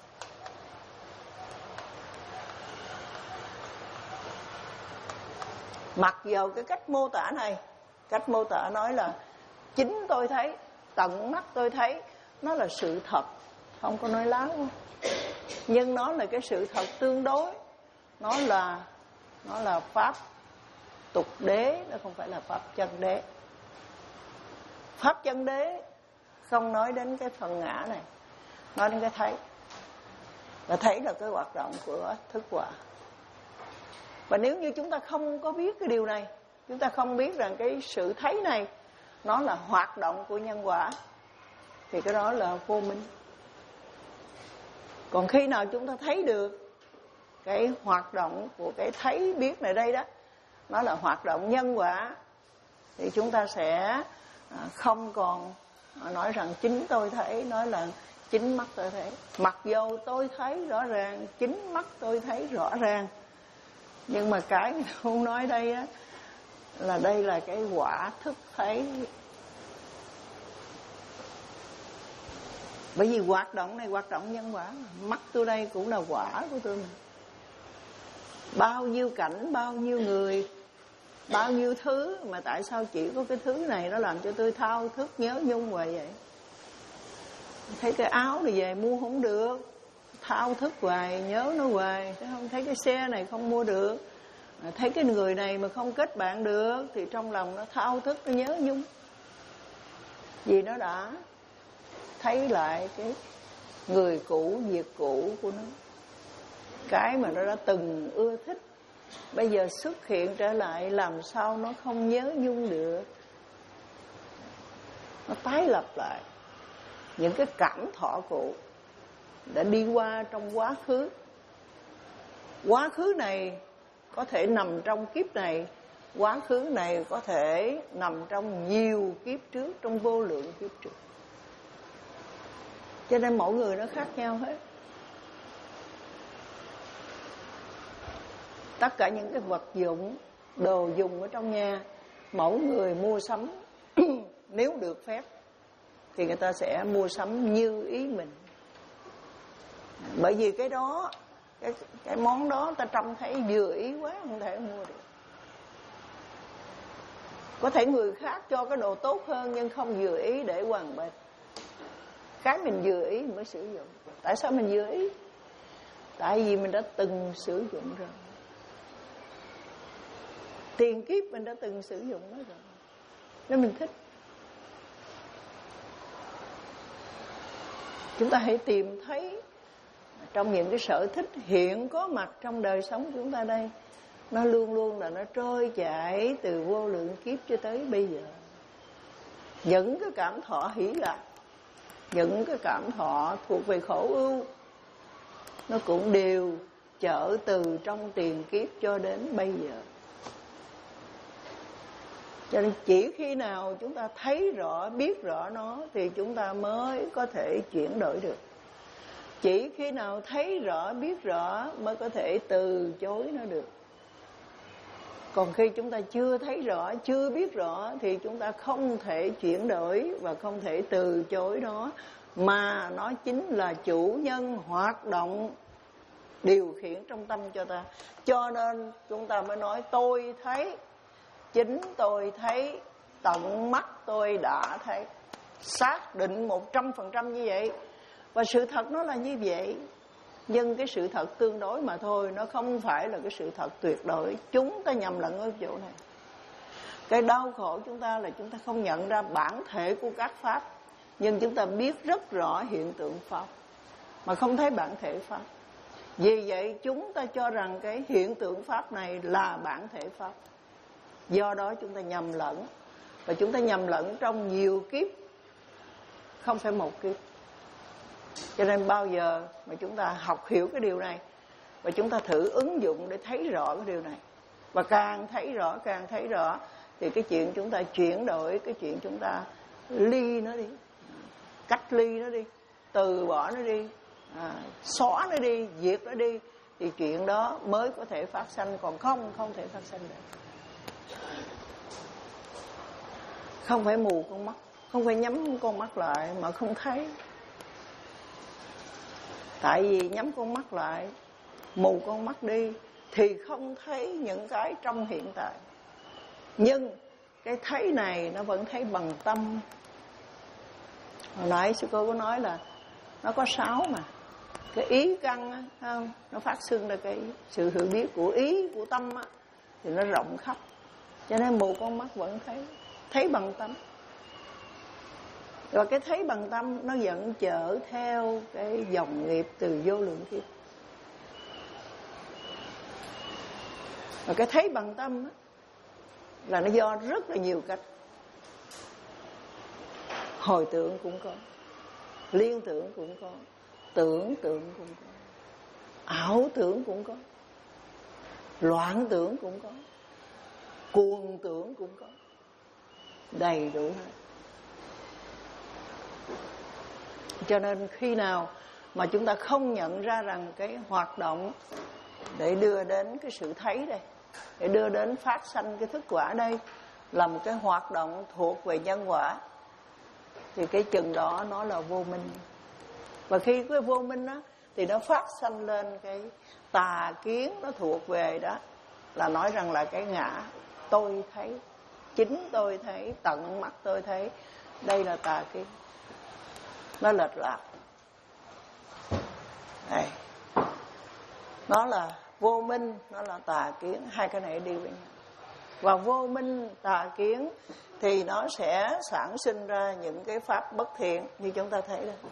Mặc dù cái cách mô tả này, cách mô tả nói là chính tôi thấy, tận mắt tôi thấy, nó là sự thật, không có nói láo. Nhưng nó là cái sự thật tương đối. Nó là Nó là pháp tục đế, nó không phải là pháp chân đế. Pháp chân đế không nói đến cái phần ngã này, nói đến cái thấy. Và thấy là cái hoạt động của thức quả. Và nếu như chúng ta không có biết cái điều này, chúng ta không biết rằng cái sự thấy này nó là hoạt động của nhân quả, thì cái đó là vô minh. Còn khi nào chúng ta thấy được cái hoạt động của cái thấy biết này đây đó, nó là hoạt động nhân quả, thì chúng ta sẽ không còn nói rằng chính tôi thấy, nói là chính mắt tôi thấy. Mặc dù tôi thấy rõ ràng, chính mắt tôi thấy rõ ràng, nhưng mà cái không nói đây á, là đây là cái quả thức thấy. Bởi vì hoạt động này hoạt động nhân quả, mắt tôi đây cũng là quả của tôi mà. Bao nhiêu cảnh, bao nhiêu người, bao nhiêu thứ, mà tại sao chỉ có cái thứ này nó làm cho tôi thao thức nhớ nhung hoài vậy? Thấy cái áo này về mua không được, thao thức hoài, nhớ nó hoài. Thấy không? Thấy cái xe này không mua được, thấy cái người này mà không kết bạn được, thì trong lòng nó thao thức, nó nhớ nhung. Vì nó đã thấy lại cái người cũ, việc cũ của nó, cái mà nó đã từng ưa thích, bây giờ xuất hiện trở lại, làm sao nó không nhớ nhung được. Nó tái lập lại những cái cảm thọ cũ đã đi qua trong quá khứ. Quá khứ này có thể nằm trong kiếp này, quá khứ này có thể nằm trong nhiều kiếp trước, trong vô lượng kiếp trước. Cho nên mỗi người nó khác nhau hết. Tất cả những cái vật dụng, đồ dùng ở trong nhà, mỗi người mua sắm nếu được phép thì người ta sẽ mua sắm như ý mình. Bởi vì cái đó, cái, cái món đó ta trông thấy vừa ý quá, không thể mua được. Có thể người khác cho cái đồ tốt hơn nhưng không vừa ý để hoàn bệnh. Cái mình vừa ý mới sử dụng. Tại sao mình vừa ý? Tại vì mình đã từng sử dụng rồi. Tiền kiếp mình đã từng sử dụng nó rồi, nên mình thích. Chúng ta hãy tìm thấy trong những cái sở thích hiện có mặt trong đời sống của chúng ta đây, nó luôn luôn là nó trôi chảy từ vô lượng kiếp cho tới bây giờ. Những cái cảm thọ hỷ lạc, những cái cảm thọ thuộc về khổ ưu, nó cũng đều chở từ trong tiền kiếp cho đến bây giờ. Cho nên chỉ khi nào chúng ta thấy rõ, biết rõ nó thì chúng ta mới có thể chuyển đổi được. Chỉ khi nào thấy rõ, biết rõ mới có thể từ chối nó được. Còn khi chúng ta chưa thấy rõ, chưa biết rõ thì chúng ta không thể chuyển đổi và không thể từ chối nó, mà nó chính là chủ nhân hoạt động điều khiển trong tâm cho ta. Cho nên chúng ta mới nói tôi thấy, chính tôi thấy, tận mắt tôi đã thấy. Xác định một trăm phần trăm như vậy. Và sự thật nó là như vậy. Nhưng cái sự thật tương đối mà thôi, nó không phải là cái sự thật tuyệt đối. Chúng ta nhầm lẫn ở chỗ này. Cái đau khổ chúng ta là chúng ta không nhận ra bản thể của các pháp, nhưng chúng ta biết rất rõ hiện tượng pháp mà không thấy bản thể pháp. Vì vậy chúng ta cho rằng cái hiện tượng pháp này là bản thể pháp. Do đó chúng ta nhầm lẫn. Và chúng ta nhầm lẫn trong nhiều kiếp, không phải một kiếp. Cho nên bao giờ mà chúng ta học hiểu cái điều này và chúng ta thử ứng dụng để thấy rõ cái điều này, và càng thấy rõ, càng thấy rõ thì cái chuyện chúng ta chuyển đổi, cái chuyện chúng ta ly nó đi, cách ly nó đi, từ bỏ nó đi, à, xóa nó đi, diệt nó đi, thì chuyện đó mới có thể phát sanh, còn không không thể phát sanh được. Không phải mù con mắt, không phải nhắm con mắt lại mà không thấy. Tại vì nhắm con mắt lại, mù con mắt đi thì không thấy những cái trong hiện tại. Nhưng cái thấy này nó vẫn thấy bằng tâm. Hồi nãy sư cô có nói là nó có sáu mà. Cái ý căn á, không? Nó phát sinh ra cái sự hiểu biết của ý, của tâm á, thì nó rộng khắp. Cho nên mù con mắt vẫn thấy, thấy bằng tâm. Và cái thấy bằng tâm nó vẫn chở theo cái dòng nghiệp từ vô lượng kiếp. Và cái thấy bằng tâm á, là nó do rất là nhiều cách. Hồi tưởng cũng có, liên tưởng cũng có, tưởng tượng cũng có, ảo tưởng cũng có, loạn tưởng cũng có, cuồng tưởng cũng có, đầy đủ hết. Cho nên khi nào mà chúng ta không nhận ra rằng cái hoạt động để đưa đến cái sự thấy đây, để đưa đến phát sanh cái thức quả đây là một cái hoạt động thuộc về nhân quả, thì cái chừng đó nó là vô minh. Và khi cái vô minh đó thì nó phát sanh lên cái tà kiến, nó thuộc về đó là nói rằng là cái ngã tôi thấy, chính tôi thấy, tận mắt tôi thấy. Đây là tà kiến, nó lệch lạc. Đây, nó là vô minh, nó là tà kiến, hai cái này đi với nhau. Và vô minh, tà kiến thì nó sẽ sản sinh ra những cái pháp bất thiện như chúng ta thấy đây.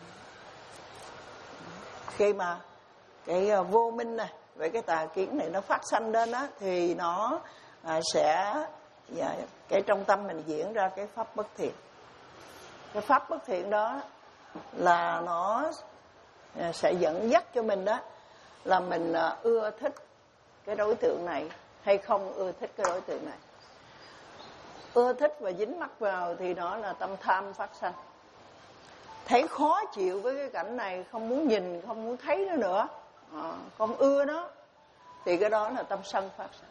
Khi mà cái vô minh này, với cái tà kiến này nó phát sanh lên đó, thì nó sẽ cái trong tâm mình diễn ra cái pháp bất thiện. Cái pháp bất thiện đó là nó sẽ dẫn dắt cho mình đó là mình ưa thích cái đối tượng này hay không ưa thích cái đối tượng này. Ưa thích và dính mắc vào thì đó là tâm tham phát sanh. Thấy khó chịu với cái cảnh này, không muốn nhìn, không muốn thấy nó nữa, à, không ưa nó, thì cái đó là tâm sân phát sanh.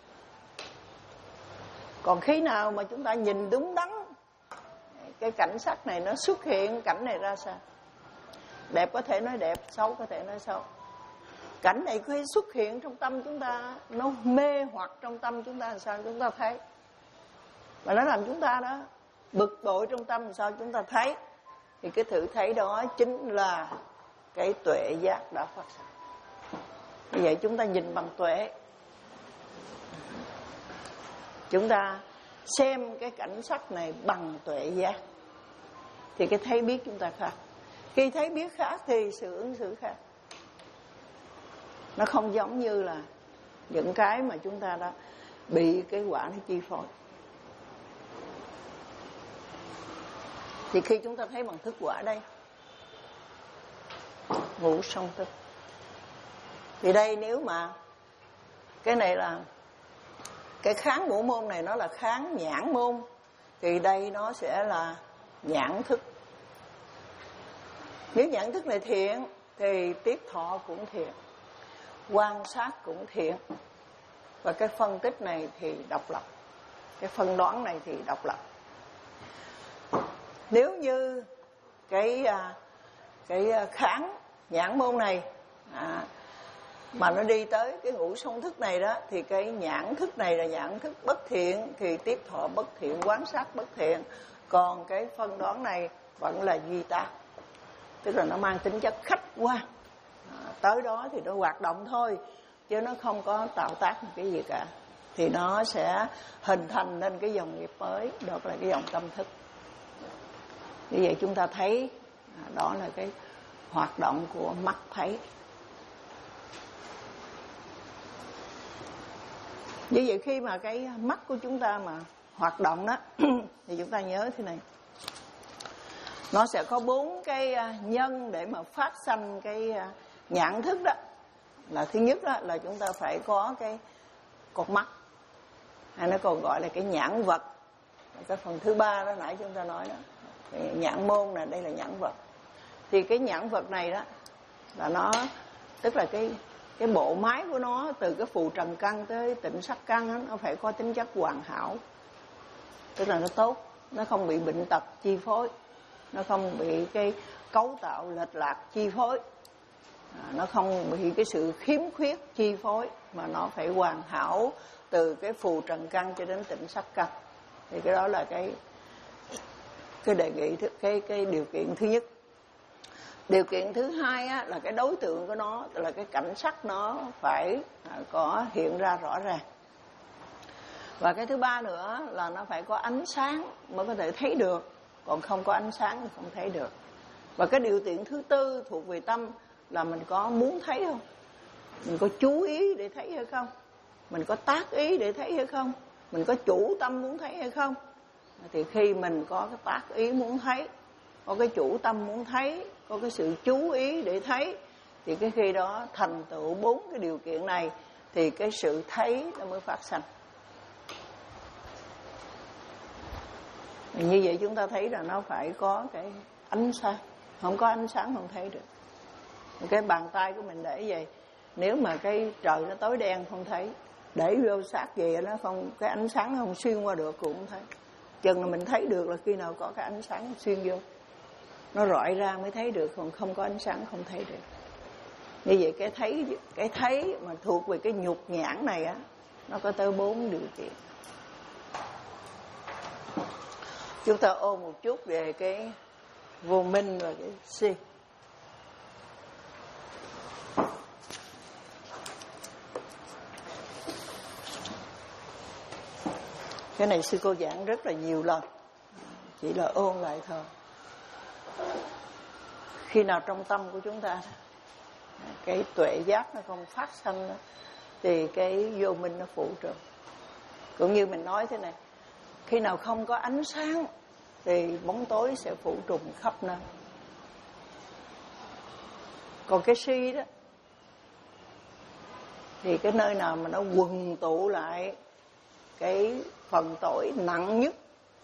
Còn khi nào mà chúng ta nhìn đúng đắn cái cảnh sắc này nó xuất hiện, cảnh này ra sao, đẹp có thể nói đẹp, xấu có thể nói xấu. Cảnh này khi xuất hiện trong tâm chúng ta, nó mê hoặc trong tâm chúng ta làm sao chúng ta thấy. Và nó làm chúng ta đó bực bội trong tâm làm sao chúng ta thấy. Thì cái thử thấy đó chính là cái tuệ giác đã phát sinh. Như vậy chúng ta nhìn bằng tuệ, chúng ta xem cái cảnh sắc này bằng tuệ giác, thì cái thấy biết chúng ta khác. Khi thấy biết khác thì sự ứng xử khác. Nó không giống như là những cái mà chúng ta đã bị cái quả nó chi phối. Thì khi chúng ta thấy bằng thức quả đây, ngũ song thức, thì đây nếu mà cái này là cái kháng ngũ môn này, nó là kháng nhãn môn, thì đây nó sẽ là nhãn thức. Nếu nhãn thức này thiện thì tiếp thọ cũng thiện, quan sát cũng thiện, và cái phân tích này thì độc lập, cái phân đoán này thì độc lập. Nếu như cái cái kháng nhãn môn này à, mà nó đi tới cái ngũ song thức này đó, thì cái nhãn thức này là nhãn thức bất thiện, thì tiếp thọ bất thiện, quan sát bất thiện. Còn cái phân đoán này vẫn là duy tác, tức là nó mang tính chất khách quan, à, tới đó thì nó hoạt động thôi, chứ nó không có tạo tác một cái gì cả. Thì nó sẽ hình thành nên cái dòng nghiệp mới, đó là cái dòng tâm thức. Như vậy chúng ta thấy đó là cái hoạt động của mắt thấy. Như vậy khi mà cái mắt của chúng ta mà hoạt động đó thì chúng ta nhớ thế này, nó sẽ có bốn cái nhân để mà phát sanh cái nhãn thức đó. Là thứ nhất đó là chúng ta phải có cái con mắt, hay nó còn gọi là cái nhãn vật. Cái phần thứ ba đó nãy chúng ta nói đó, cái nhãn môn này, đây là nhãn vật. Thì cái nhãn vật này đó là nó, tức là cái cái bộ máy của nó, từ cái phù trần căn tới tịnh sắc căn đó, nó phải có tính chất hoàn hảo, tức là nó tốt. nó không bị bệnh tật chi phối, nó không bị cái cấu tạo lệch lạc chi phối, à, nó không bị cái sự khiếm khuyết chi phối, mà nó phải hoàn hảo từ cái phù trần căn cho đến tịnh sắc căn. Thì cái đó là cái cái đề nghị cái cái điều kiện thứ nhất. Điều kiện thứ hai á, là cái đối tượng của nó, là cái cảnh sắc nó phải có hiện ra rõ ràng. Và cái thứ ba nữa là nó phải có ánh sáng mới có thể thấy được, còn không có ánh sáng thì không thấy được. Và cái điều kiện thứ tư thuộc về tâm là mình có muốn thấy không, mình có chú ý để thấy hay không, mình có tác ý để thấy hay không, mình có chủ tâm muốn thấy hay không. Thì khi mình có cái tác ý muốn thấy, có cái chủ tâm muốn thấy, có cái sự chú ý để thấy, thì cái khi đó thành tựu bốn cái điều kiện này thì cái sự thấy nó mới phát sanh. Như vậy chúng ta thấy là nó phải có cái ánh sáng, không có ánh sáng không thấy được. Cái bàn tay của mình để vậy, nếu mà cái trời nó tối đen không thấy, để vô sát về nó không, cái ánh sáng nó không xuyên qua được cũng không thấy. Chừng là mình thấy được là khi nào có cái ánh sáng xuyên vô, nó rọi ra mới thấy được, còn không có ánh sáng không thấy được. Như vậy cái thấy cái thấy mà thuộc về cái nhục nhãn này á, nó có tới bốn điều kiện. Chúng ta ôn một chút về cái vô minh và cái si. Cái này sư cô giảng rất là nhiều lần, chỉ là ôn lại thôi. Khi nào trong tâm của chúng ta cái tuệ giác nó không phát sanh đó, thì cái vô minh nó phụ trợ. Cũng như mình nói thế này, khi nào không có ánh sáng thì bóng tối sẽ phủ trùm khắp nơi. Còn cái si đó thì cái nơi nào mà nó quần tụ lại cái phần tối nặng nhất,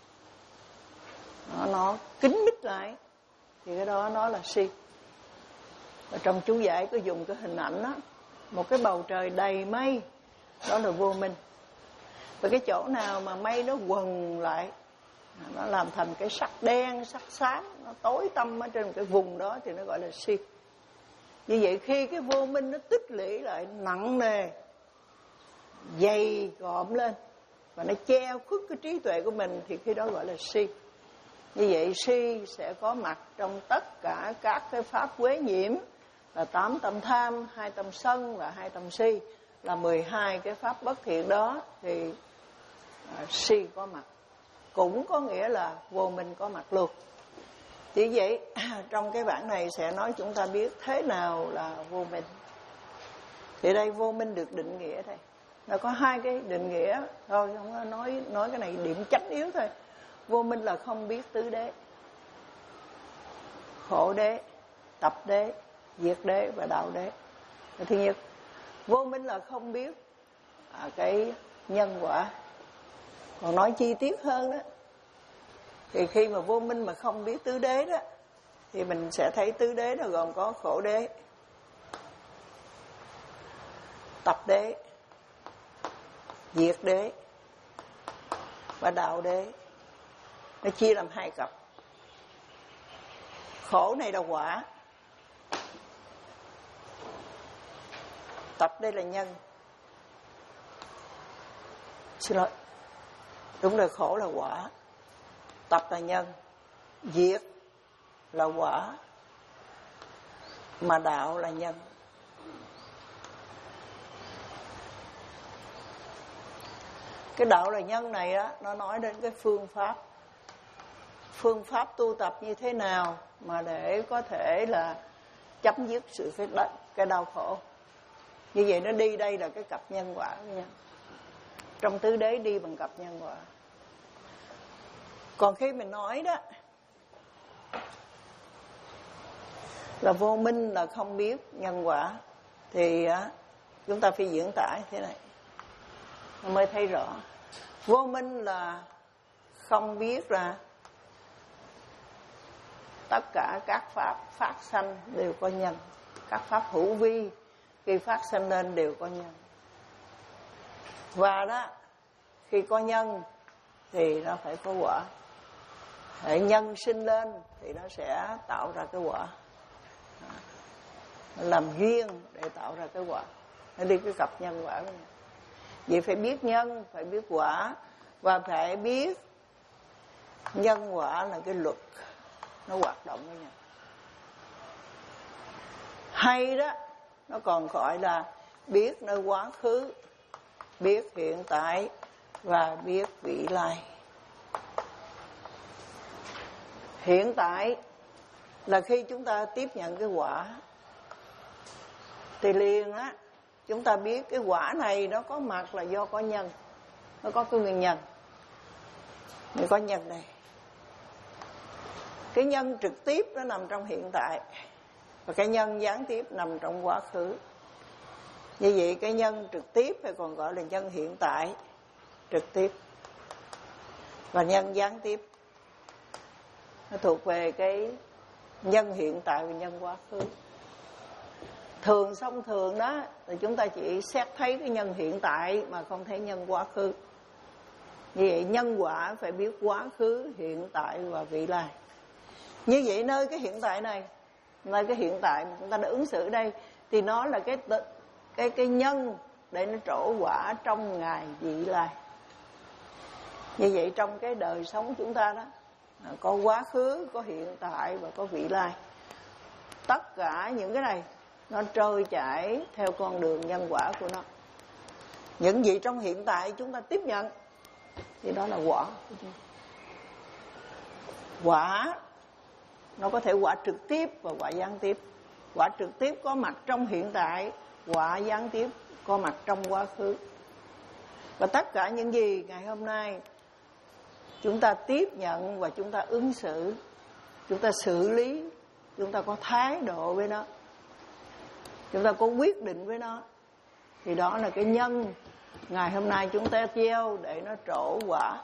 nó, nó kín mít lại, thì cái đó nó là si. Và trong chú giải có dùng cái hình ảnh đó, một cái bầu trời đầy mây, đó là vô minh. Và cái chỗ nào mà mây nó quần lại, nó làm thành cái sắc đen, sắc xám, nó tối tăm ở trên một cái vùng đó thì nó gọi là si. Như vậy khi cái vô minh nó tích lũy lại nặng nề, dày gọm lên và nó che khuất cái trí tuệ của mình, thì khi đó gọi là si. Như vậy si sẽ có mặt trong tất cả các cái pháp quế nhiễm, là tám tâm tham, hai tâm sân và hai tâm si, là mười hai cái pháp bất thiện đó thì à, si có mặt. Cũng có nghĩa là vô minh có mặt luôn. Chỉ vậy trong cái bản này sẽ nói chúng ta biết thế nào là vô minh. Thì đây vô minh được định nghĩa đây. Nó có hai cái định nghĩa thôi, không có nói nói cái này điểm chánh yếu thôi. Vô minh là không biết tứ đế, khổ đế, tập đế, diệt đế và đạo đế. Thứ nhất, vô minh là không biết à, cái nhân quả. Còn nói chi tiết hơn đó, thì khi mà vô minh mà không biết tứ đế đó, thì mình sẽ thấy tứ đế nó gồm có khổ đế, tập đế, diệt đế và đạo đế. Nó chia làm hai cặp. Khổ này là quả, tập đây là nhân. Xin lỗi, đúng là khổ là quả, tập là nhân, diệt là quả, mà đạo là nhân. Cái đạo là nhân này á, nó nói đến cái phương pháp. Phương pháp tu tập như thế nào mà để có thể là chấm dứt sự cái, đau, cái đau khổ. Như vậy nó đi đây là cái cặp nhân quả nha. Trong tứ đế đi bằng cặp nhân quả. Còn khi mình nói đó là vô minh là không biết nhân quả, thì á, chúng ta phải diễn tả thế này nó mới thấy rõ. Vô minh là không biết là tất cả các pháp phát sanh đều có nhân. Các pháp hữu vi khi phát sanh lên đều có nhân. Và đó, khi có nhân thì nó phải có quả. hệ nhân sinh lên thì nó sẽ tạo ra cái quả, làm duyên để tạo ra cái quả. Nó đi cái cặp nhân quả với nhau. Vậy phải biết nhân, phải biết quả, và phải biết nhân quả là cái luật nó hoạt động với nhau. Hay đó, nó còn gọi là biết nơi quá khứ, biết hiện tại và biết vị lai. Hiện tại là khi chúng ta tiếp nhận cái quả thì liền á, chúng ta biết cái quả này nó có mặt là do có nhân, nó có cái nguyên nhân. Nó có nhân này. Cái nhân trực tiếp nó nằm trong hiện tại, và cái nhân gián tiếp nằm trong quá khứ. Như vậy cái nhân trực tiếp hay còn gọi là nhân hiện tại trực tiếp, và nhân gián tiếp nó thuộc về cái nhân hiện tại và nhân quá khứ. Thường thông thường đó thì chúng ta chỉ xét thấy cái nhân hiện tại mà không thấy nhân quá khứ. Như vậy nhân quả phải biết quá khứ, hiện tại và vị lai. Như vậy nơi cái hiện tại này, nơi cái hiện tại mà chúng ta đã ứng xử ở đây, thì nó là cái cái cái nhân để nó trổ quả trong ngày vị lai. Như vậy trong cái đời sống chúng ta đó, có quá khứ, có hiện tại và có vị lai. Tất cả những cái này nó trôi chảy theo con đường nhân quả của nó. Những gì trong hiện tại chúng ta tiếp nhận thì đó là quả. Quả nó có thể quả trực tiếp và quả gián tiếp. Quả trực tiếp có mặt trong hiện tại, quả gián tiếp có mặt trong quá khứ. Và tất cả những gì ngày hôm nay chúng ta tiếp nhận và chúng ta ứng xử, chúng ta xử lý, chúng ta có thái độ với nó, chúng ta có quyết định với nó, thì đó là cái nhân ngày hôm nay chúng ta gieo để nó trổ quả.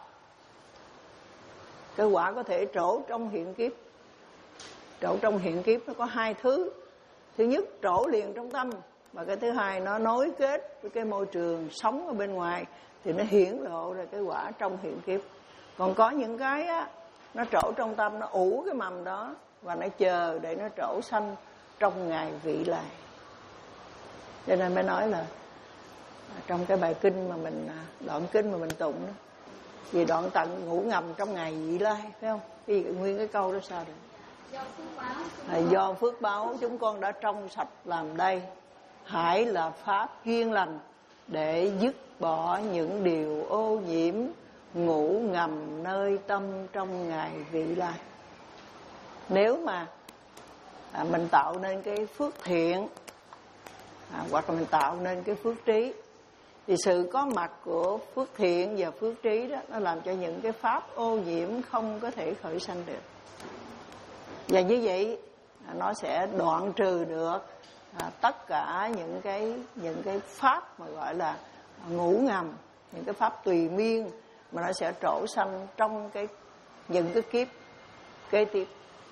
Cái quả có thể trổ trong hiện kiếp. Trổ trong hiện kiếp nó có hai thứ. Thứ nhất, trổ liền trong tâm, và cái thứ hai nó nối kết với cái môi trường sống ở bên ngoài, thì nó hiển lộ ra cái quả trong hiện kiếp. Còn có những cái á, nó trổ trong tâm, nó ủ cái mầm đó và nó chờ để nó trổ xanh trong ngày vị lai. Cho nên mới nói là trong cái bài kinh mà mình, đoạn kinh mà mình tụng đó, vì đoạn tận ngủ ngầm trong ngày vị lai, phải không? Cái nguyên cái câu đó sao rồi? À, do phước báo chúng con đã trong sạch làm đây, hãy là pháp duyên lành để dứt bỏ những điều ô nhiễm ngủ ngầm nơi tâm trong ngày vị lai. Nếu mà à, mình tạo nên cái phước thiện, à, hoặc là mình tạo nên cái phước trí, thì sự có mặt của phước thiện và phước trí đó, nó làm cho những cái pháp ô nhiễm không có thể khởi sanh được. Và như vậy nó sẽ đoạn trừ được à, tất cả những cái những cái pháp mà gọi là ngủ ngầm, những cái pháp tùy miên mà nó sẽ trổ sanh trong cái những cái kiếp kế tiếp.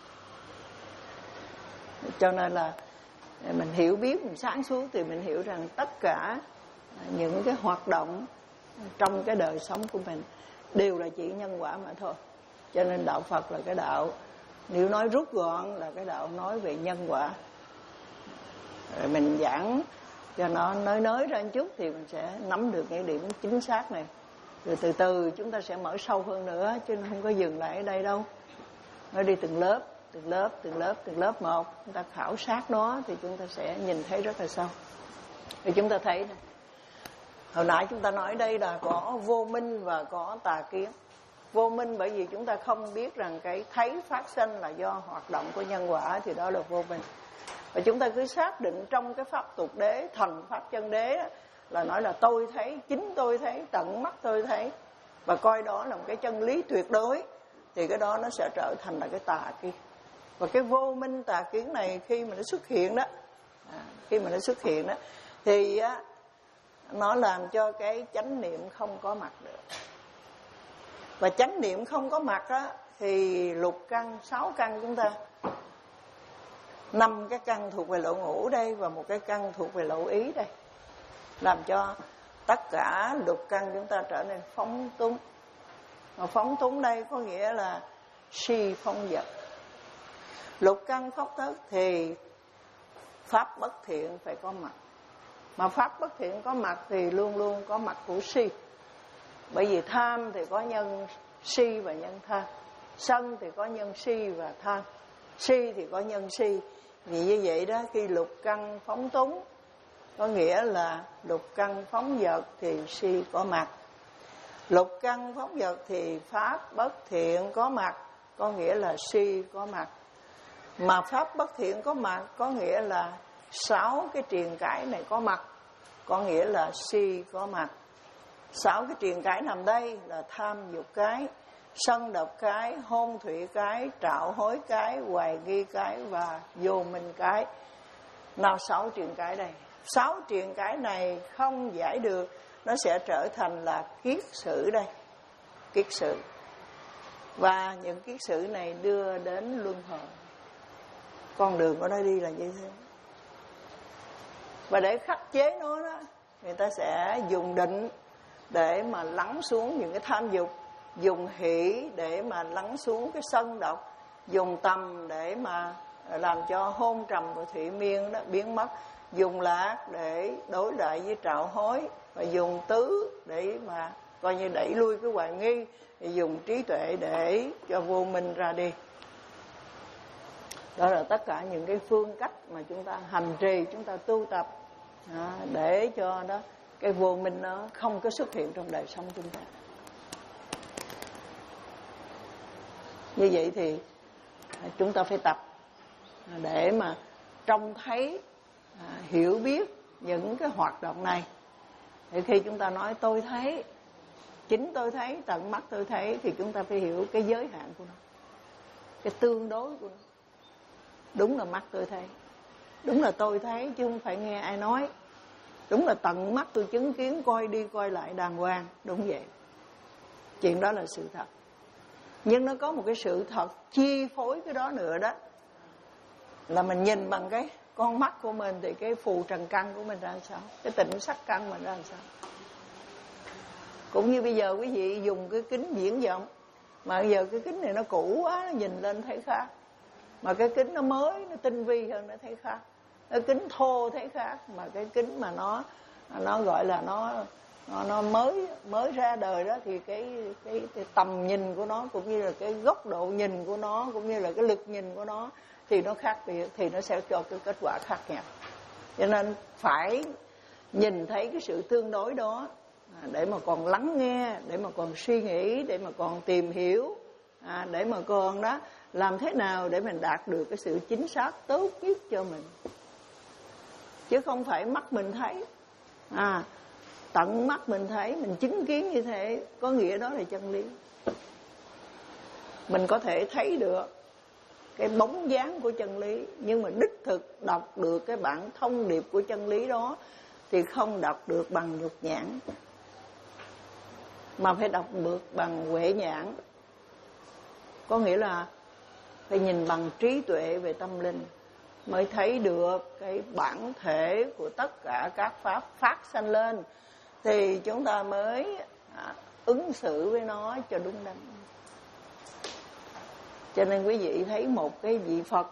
Cho nên là mình hiểu biết, mình sáng suốt thì mình hiểu rằng tất cả những cái hoạt động trong cái đời sống của mình đều là chỉ nhân quả mà thôi. Cho nên đạo Phật là cái đạo, nếu nói rút gọn là cái đạo nói về nhân quả. Rồi mình giảng cho nó nới nới ra một chút thì mình sẽ nắm được những điểm chính xác này. Rồi từ từ chúng ta sẽ mở sâu hơn nữa, chứ không có dừng lại ở đây đâu. Nó đi từng lớp, từng lớp, từng lớp, từng lớp một. Chúng ta khảo sát nó thì chúng ta sẽ nhìn thấy rất là sâu. Thì chúng ta thấy này, hồi nãy chúng ta nói đây là có vô minh và có tà kiến. Vô minh bởi vì chúng ta không biết rằng cái thấy phát sinh là do hoạt động của nhân quả, thì đó là vô minh. Và chúng ta cứ xác định trong cái pháp tục đế, thần pháp chân đế đó, là nói là tôi thấy, chính tôi thấy, tận mắt tôi thấy, và coi đó là một cái chân lý tuyệt đối, thì cái đó nó sẽ trở thành là cái tà kiến. Và cái vô minh tà kiến này khi mà nó xuất hiện đó, à, khi mà nó xuất hiện đó, thì á, nó làm cho cái chánh niệm không có mặt được. Và chánh niệm không có mặt á, thì lục căn, sáu căn chúng ta, năm cái căn thuộc về lậu ngũ đây và một cái căn thuộc về lậu ý đây, làm cho tất cả lục căn chúng ta trở nên phóng túng. Mà phóng túng đây có nghĩa là si phóng dật. Lục căn pháp thất thì pháp bất thiện phải có mặt. Mà pháp bất thiện có mặt thì luôn luôn có mặt của si. Bởi vì tham thì có nhân si và nhân tham, sân thì có nhân si và tham, si thì có nhân si. Vì như vậy đó, khi lục căn phóng túng có nghĩa là lục căn phóng dật thì si có mặt. Lục căn phóng dật thì pháp bất thiện có mặt, có nghĩa là si có mặt. Mà pháp bất thiện có mặt có nghĩa là sáu cái triền cái này có mặt, có nghĩa là si có mặt. Sáu cái triền cái nằm đây là tham dục cái, sân độc cái, hôn thủy cái, trạo hối cái, hoài nghi cái và vô minh cái. Nào sáu triền cái đây. Sáu triền cái này không giải được, nó sẽ trở thành là kiết sử đây. Kiết sử. Và những kiết sử này đưa đến luân hồi. Con đường của nó đi là như thế. Và để khắc chế nó đó, người ta sẽ dùng định để mà lắng xuống những cái tham dục, dùng hỷ để mà lắng xuống cái sân độc, dùng tầm để mà làm cho hôn trầm và thủy miên đó biến mất, dùng lạc để đối lại với trạo hối, và dùng tứ để mà coi như đẩy lui cái hoài nghi, và dùng trí tuệ để cho vô minh ra đi. Đó là tất cả những cái phương cách mà chúng ta hành trì, chúng ta tu tập đó, để cho đó cái vô minh nó không có xuất hiện trong đời sống chúng ta. Như vậy thì chúng ta phải tập để mà trông thấy, hiểu biết những cái hoạt động này. Thì khi chúng ta nói tôi thấy, chính tôi thấy, tận mắt tôi thấy, thì chúng ta phải hiểu cái giới hạn của nó, cái tương đối của nó. Đúng là mắt tôi thấy, đúng là tôi thấy chứ không phải nghe ai nói. Đúng là tận mắt tôi chứng kiến, coi đi coi lại đàng hoàng. Đúng vậy, chuyện đó là sự thật. Nhưng nó có một cái sự thật chi phối cái đó nữa đó, là mình nhìn bằng cái con mắt của mình thì cái phù trần căn của mình ra sao, cái tịnh sắc căn mình ra sao. Cũng như bây giờ quý vị dùng cái kính viễn vọng, mà bây giờ cái kính này nó cũ quá, nó nhìn lên thấy khác. Mà cái kính nó mới, nó tinh vi hơn nó thấy khác. Cái kính thô thấy khác, mà cái kính mà nó nó gọi là nó nó, nó mới mới ra đời đó, thì cái, cái cái tầm nhìn của nó cũng như là cái góc độ nhìn của nó cũng như là cái lực nhìn của nó thì nó khác biệt, thì nó sẽ cho cái kết quả khác nhau. Cho nên phải nhìn thấy cái sự tương đối đó để mà còn lắng nghe, để mà còn suy nghĩ, để mà còn tìm hiểu, à, để mà còn đó làm thế nào để mình đạt được cái sự chính xác tốt nhất cho mình. Chứ không phải mắt mình thấy, à, tận mắt mình thấy, mình chứng kiến như thế, có nghĩa đó là chân lý. Mình có thể thấy được cái bóng dáng của chân lý, nhưng mà đích thực đọc được cái bản thông điệp của chân lý đó thì không đọc được bằng nhục nhãn, mà phải đọc được bằng huệ nhãn. Có nghĩa là phải nhìn bằng trí tuệ về tâm linh mới thấy được cái bản thể của tất cả các pháp phát sanh lên, thì chúng ta mới à, ứng xử với nó cho đúng đắn. Cho nên quý vị thấy một cái vị Phật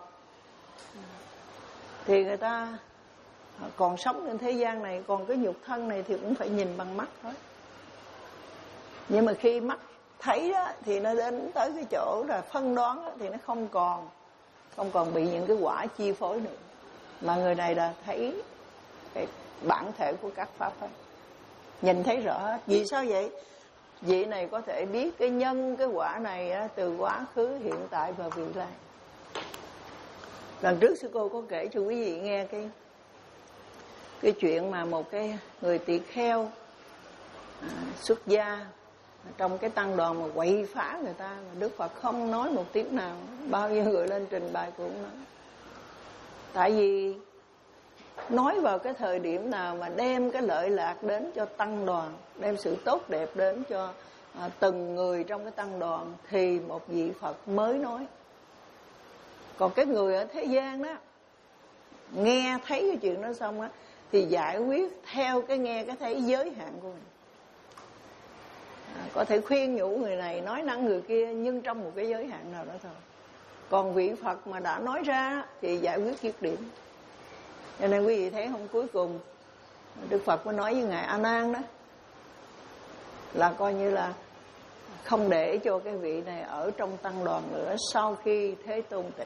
thì người ta còn sống trên thế gian này, còn cái nhục thân này thì cũng phải nhìn bằng mắt thôi. Nhưng mà khi mắt thấy đó, thì nó đến tới cái chỗ là phân đoán đó, thì nó không còn không còn bị những cái quả chi phối nữa, mà người này là thấy cái bản thể của các pháp ấy, nhìn thấy rõ hết. Vì sao vậy? Vị này có thể biết cái nhân cái quả này á, từ quá khứ, hiện tại và vị lai. Lần trước sư cô có kể cho quý vị nghe cái cái chuyện mà một cái người tỳ kheo à, xuất gia trong cái tăng đoàn mà quậy phá người ta, mà Đức Phật không nói một tiếng nào, bao nhiêu người lên trình bày cũng nói. Tại vì nói vào cái thời điểm nào mà đem cái lợi lạc đến cho tăng đoàn, đem sự tốt đẹp đến cho à, từng người trong cái tăng đoàn, thì một vị Phật mới nói. Còn cái người ở thế gian đó nghe thấy cái chuyện đó xong á, thì giải quyết theo cái nghe cái thấy giới hạn của mình. à, có thể khuyên nhủ người này, nói năng người kia, nhưng trong một cái giới hạn nào đó thôi. Còn vị Phật mà đã nói ra thì giải quyết dứt điểm. Cho nên quý vị thấy không, cuối cùng Đức Phật mới nói với ngài A Nan đó, là coi như là không để cho cái vị này ở trong tăng đoàn nữa sau khi Thế Tôn tịch.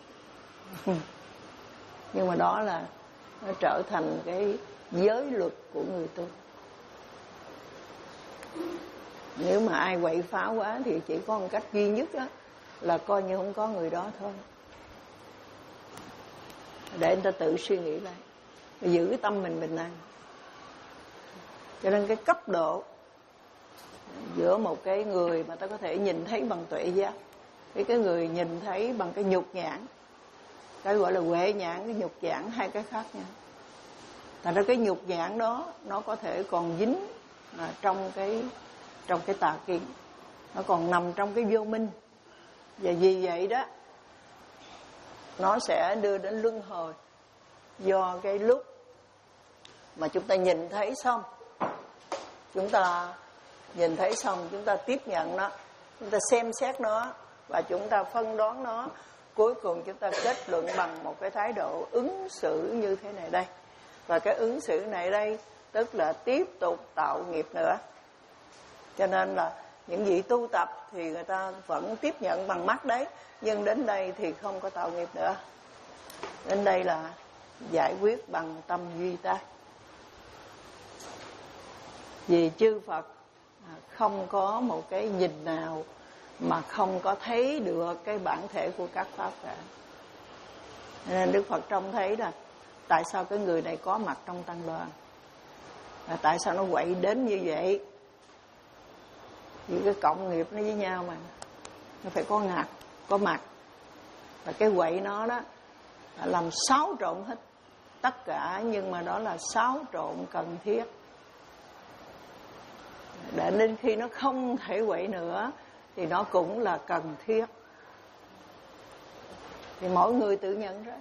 Nhưng mà đó là nó trở thành cái giới luật của người tu. Nếu mà ai quậy phá quá thì chỉ có một cách duy nhất đó, là coi như không có người đó thôi, để người ta tự suy nghĩ lại, giữ cái tâm mình bình an. Cho nên cái cấp độ giữa một cái người mà ta có thể nhìn thấy bằng tuệ giác, với cái người nhìn thấy bằng cái nhục nhãn, cái gọi là huệ nhãn, cái nhục nhãn, hai cái khác nhau. Tại ra cái nhục nhãn đó nó có thể còn dính à, trong cái trong cái tà kiến, nó còn nằm trong cái vô minh, và vì vậy đó nó sẽ đưa đến luân hồi. Do cái lúc mà chúng ta nhìn thấy xong, chúng ta nhìn thấy xong chúng ta tiếp nhận nó, chúng ta xem xét nó và chúng ta phân đoán nó, cuối cùng chúng ta kết luận bằng một cái thái độ ứng xử như thế này đây. Và cái ứng xử này đây tức là tiếp tục tạo nghiệp nữa. Cho nên là những vị tu tập thì người ta vẫn tiếp nhận bằng mắt đấy, nhưng đến đây thì không có tạo nghiệp nữa. Đến đây là giải quyết bằng tâm duy tác. Vì chư Phật không có một cái nhìn nào mà không có thấy được cái bản thể của các pháp cả. Nên Đức Phật trông thấy là tại sao cái người này có mặt trong tăng đoàn, và tại sao nó quậy đến như vậy. Vì cái cộng nghiệp nó với nhau mà, nó phải có ngặt, có mặt. Và cái quậy nó đó làm xáo trộn hết tất cả, nhưng mà đó là xáo trộn cần thiết. Để đến khi nó không thể quậy nữa thì nó cũng là cần thiết. Thì mỗi người tự nhận ra.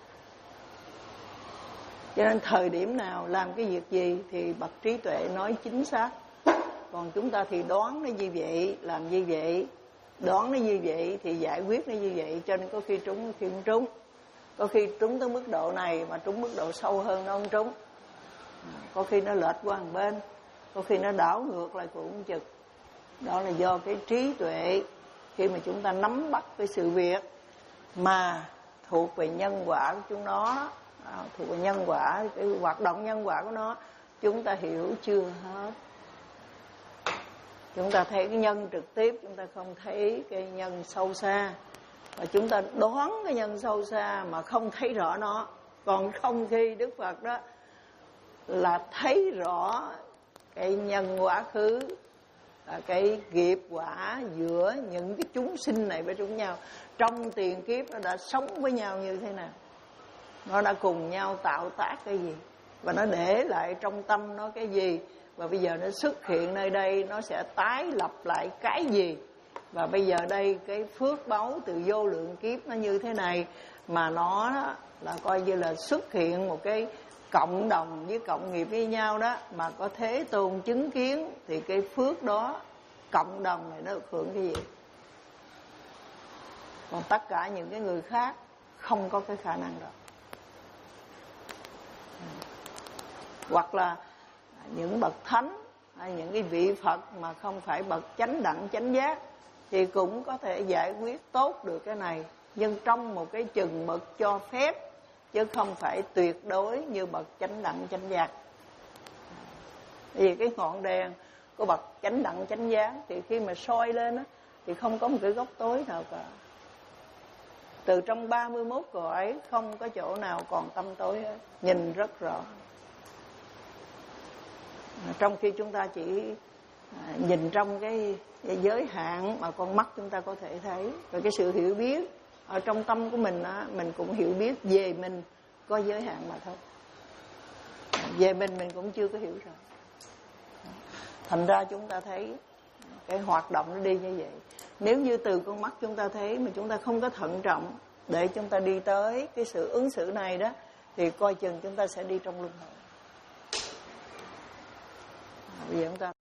Cho nên thời điểm nào làm cái việc gì thì bậc trí tuệ nói chính xác. Còn chúng ta thì đoán nó như vậy, làm như vậy, đoán nó như vậy thì giải quyết nó như vậy. Cho nên có khi trúng, có khi không trúng. Có khi trúng tới mức độ này mà trúng mức độ sâu hơn nó không trúng. Có khi nó lệch qua một bên, có khi nó đảo ngược lại cũng không chừng. Đó là do cái trí tuệ khi mà chúng ta nắm bắt cái sự việc mà thuộc về nhân quả của chúng nó, à, thuộc về nhân quả, cái hoạt động nhân quả của nó, chúng ta hiểu chưa hết. Chúng ta thấy cái nhân trực tiếp, chúng ta không thấy cái nhân sâu xa. Và chúng ta đoán cái nhân sâu xa mà không thấy rõ nó. Còn không khi Đức Phật đó là thấy rõ cái nhân quá khứ, cái nghiệp quả giữa những cái chúng sinh này với chúng nhau. Trong tiền kiếp nó đã sống với nhau như thế nào, nó đã cùng nhau tạo tác cái gì, và nó để lại trong tâm nó cái gì, và bây giờ nó xuất hiện nơi đây, nó sẽ tái lập lại cái gì. Và bây giờ đây cái phước báu từ vô lượng kiếp nó như thế này, mà nó đó là coi như là xuất hiện một cái cộng đồng với cộng nghiệp với nhau đó, mà có Thế Tôn chứng kiến thì cái phước đó, cộng đồng này nó được hưởng cái gì. Còn tất cả những cái người khác không có cái khả năng đó. Hoặc là những bậc thánh hay những cái vị Phật mà không phải bậc chánh đẳng chánh giác thì cũng có thể giải quyết tốt được cái này, nhưng trong một cái chừng mực cho phép, chứ không phải tuyệt đối như bậc chánh đẳng chánh giác. Vì cái ngọn đèn của bậc chánh đẳng chánh giác thì khi mà soi lên á, thì không có một cái góc tối nào cả. Từ trong ba mươi mốt cõi không có chỗ nào còn tăm tối hết, nhìn rất rõ. Trong khi chúng ta chỉ nhìn trong cái giới hạn mà con mắt chúng ta có thể thấy. Và cái sự hiểu biết ở trong tâm của mình á, mình cũng hiểu biết về mình có giới hạn mà thôi. Về mình mình cũng chưa có hiểu rõ. Thành ra chúng ta thấy cái hoạt động nó đi như vậy. Nếu như từ con mắt chúng ta thấy mà chúng ta không có thận trọng để chúng ta đi tới cái sự ứng xử này đó, thì coi chừng chúng ta sẽ đi trong luân hồi. Bây giờ chúng ta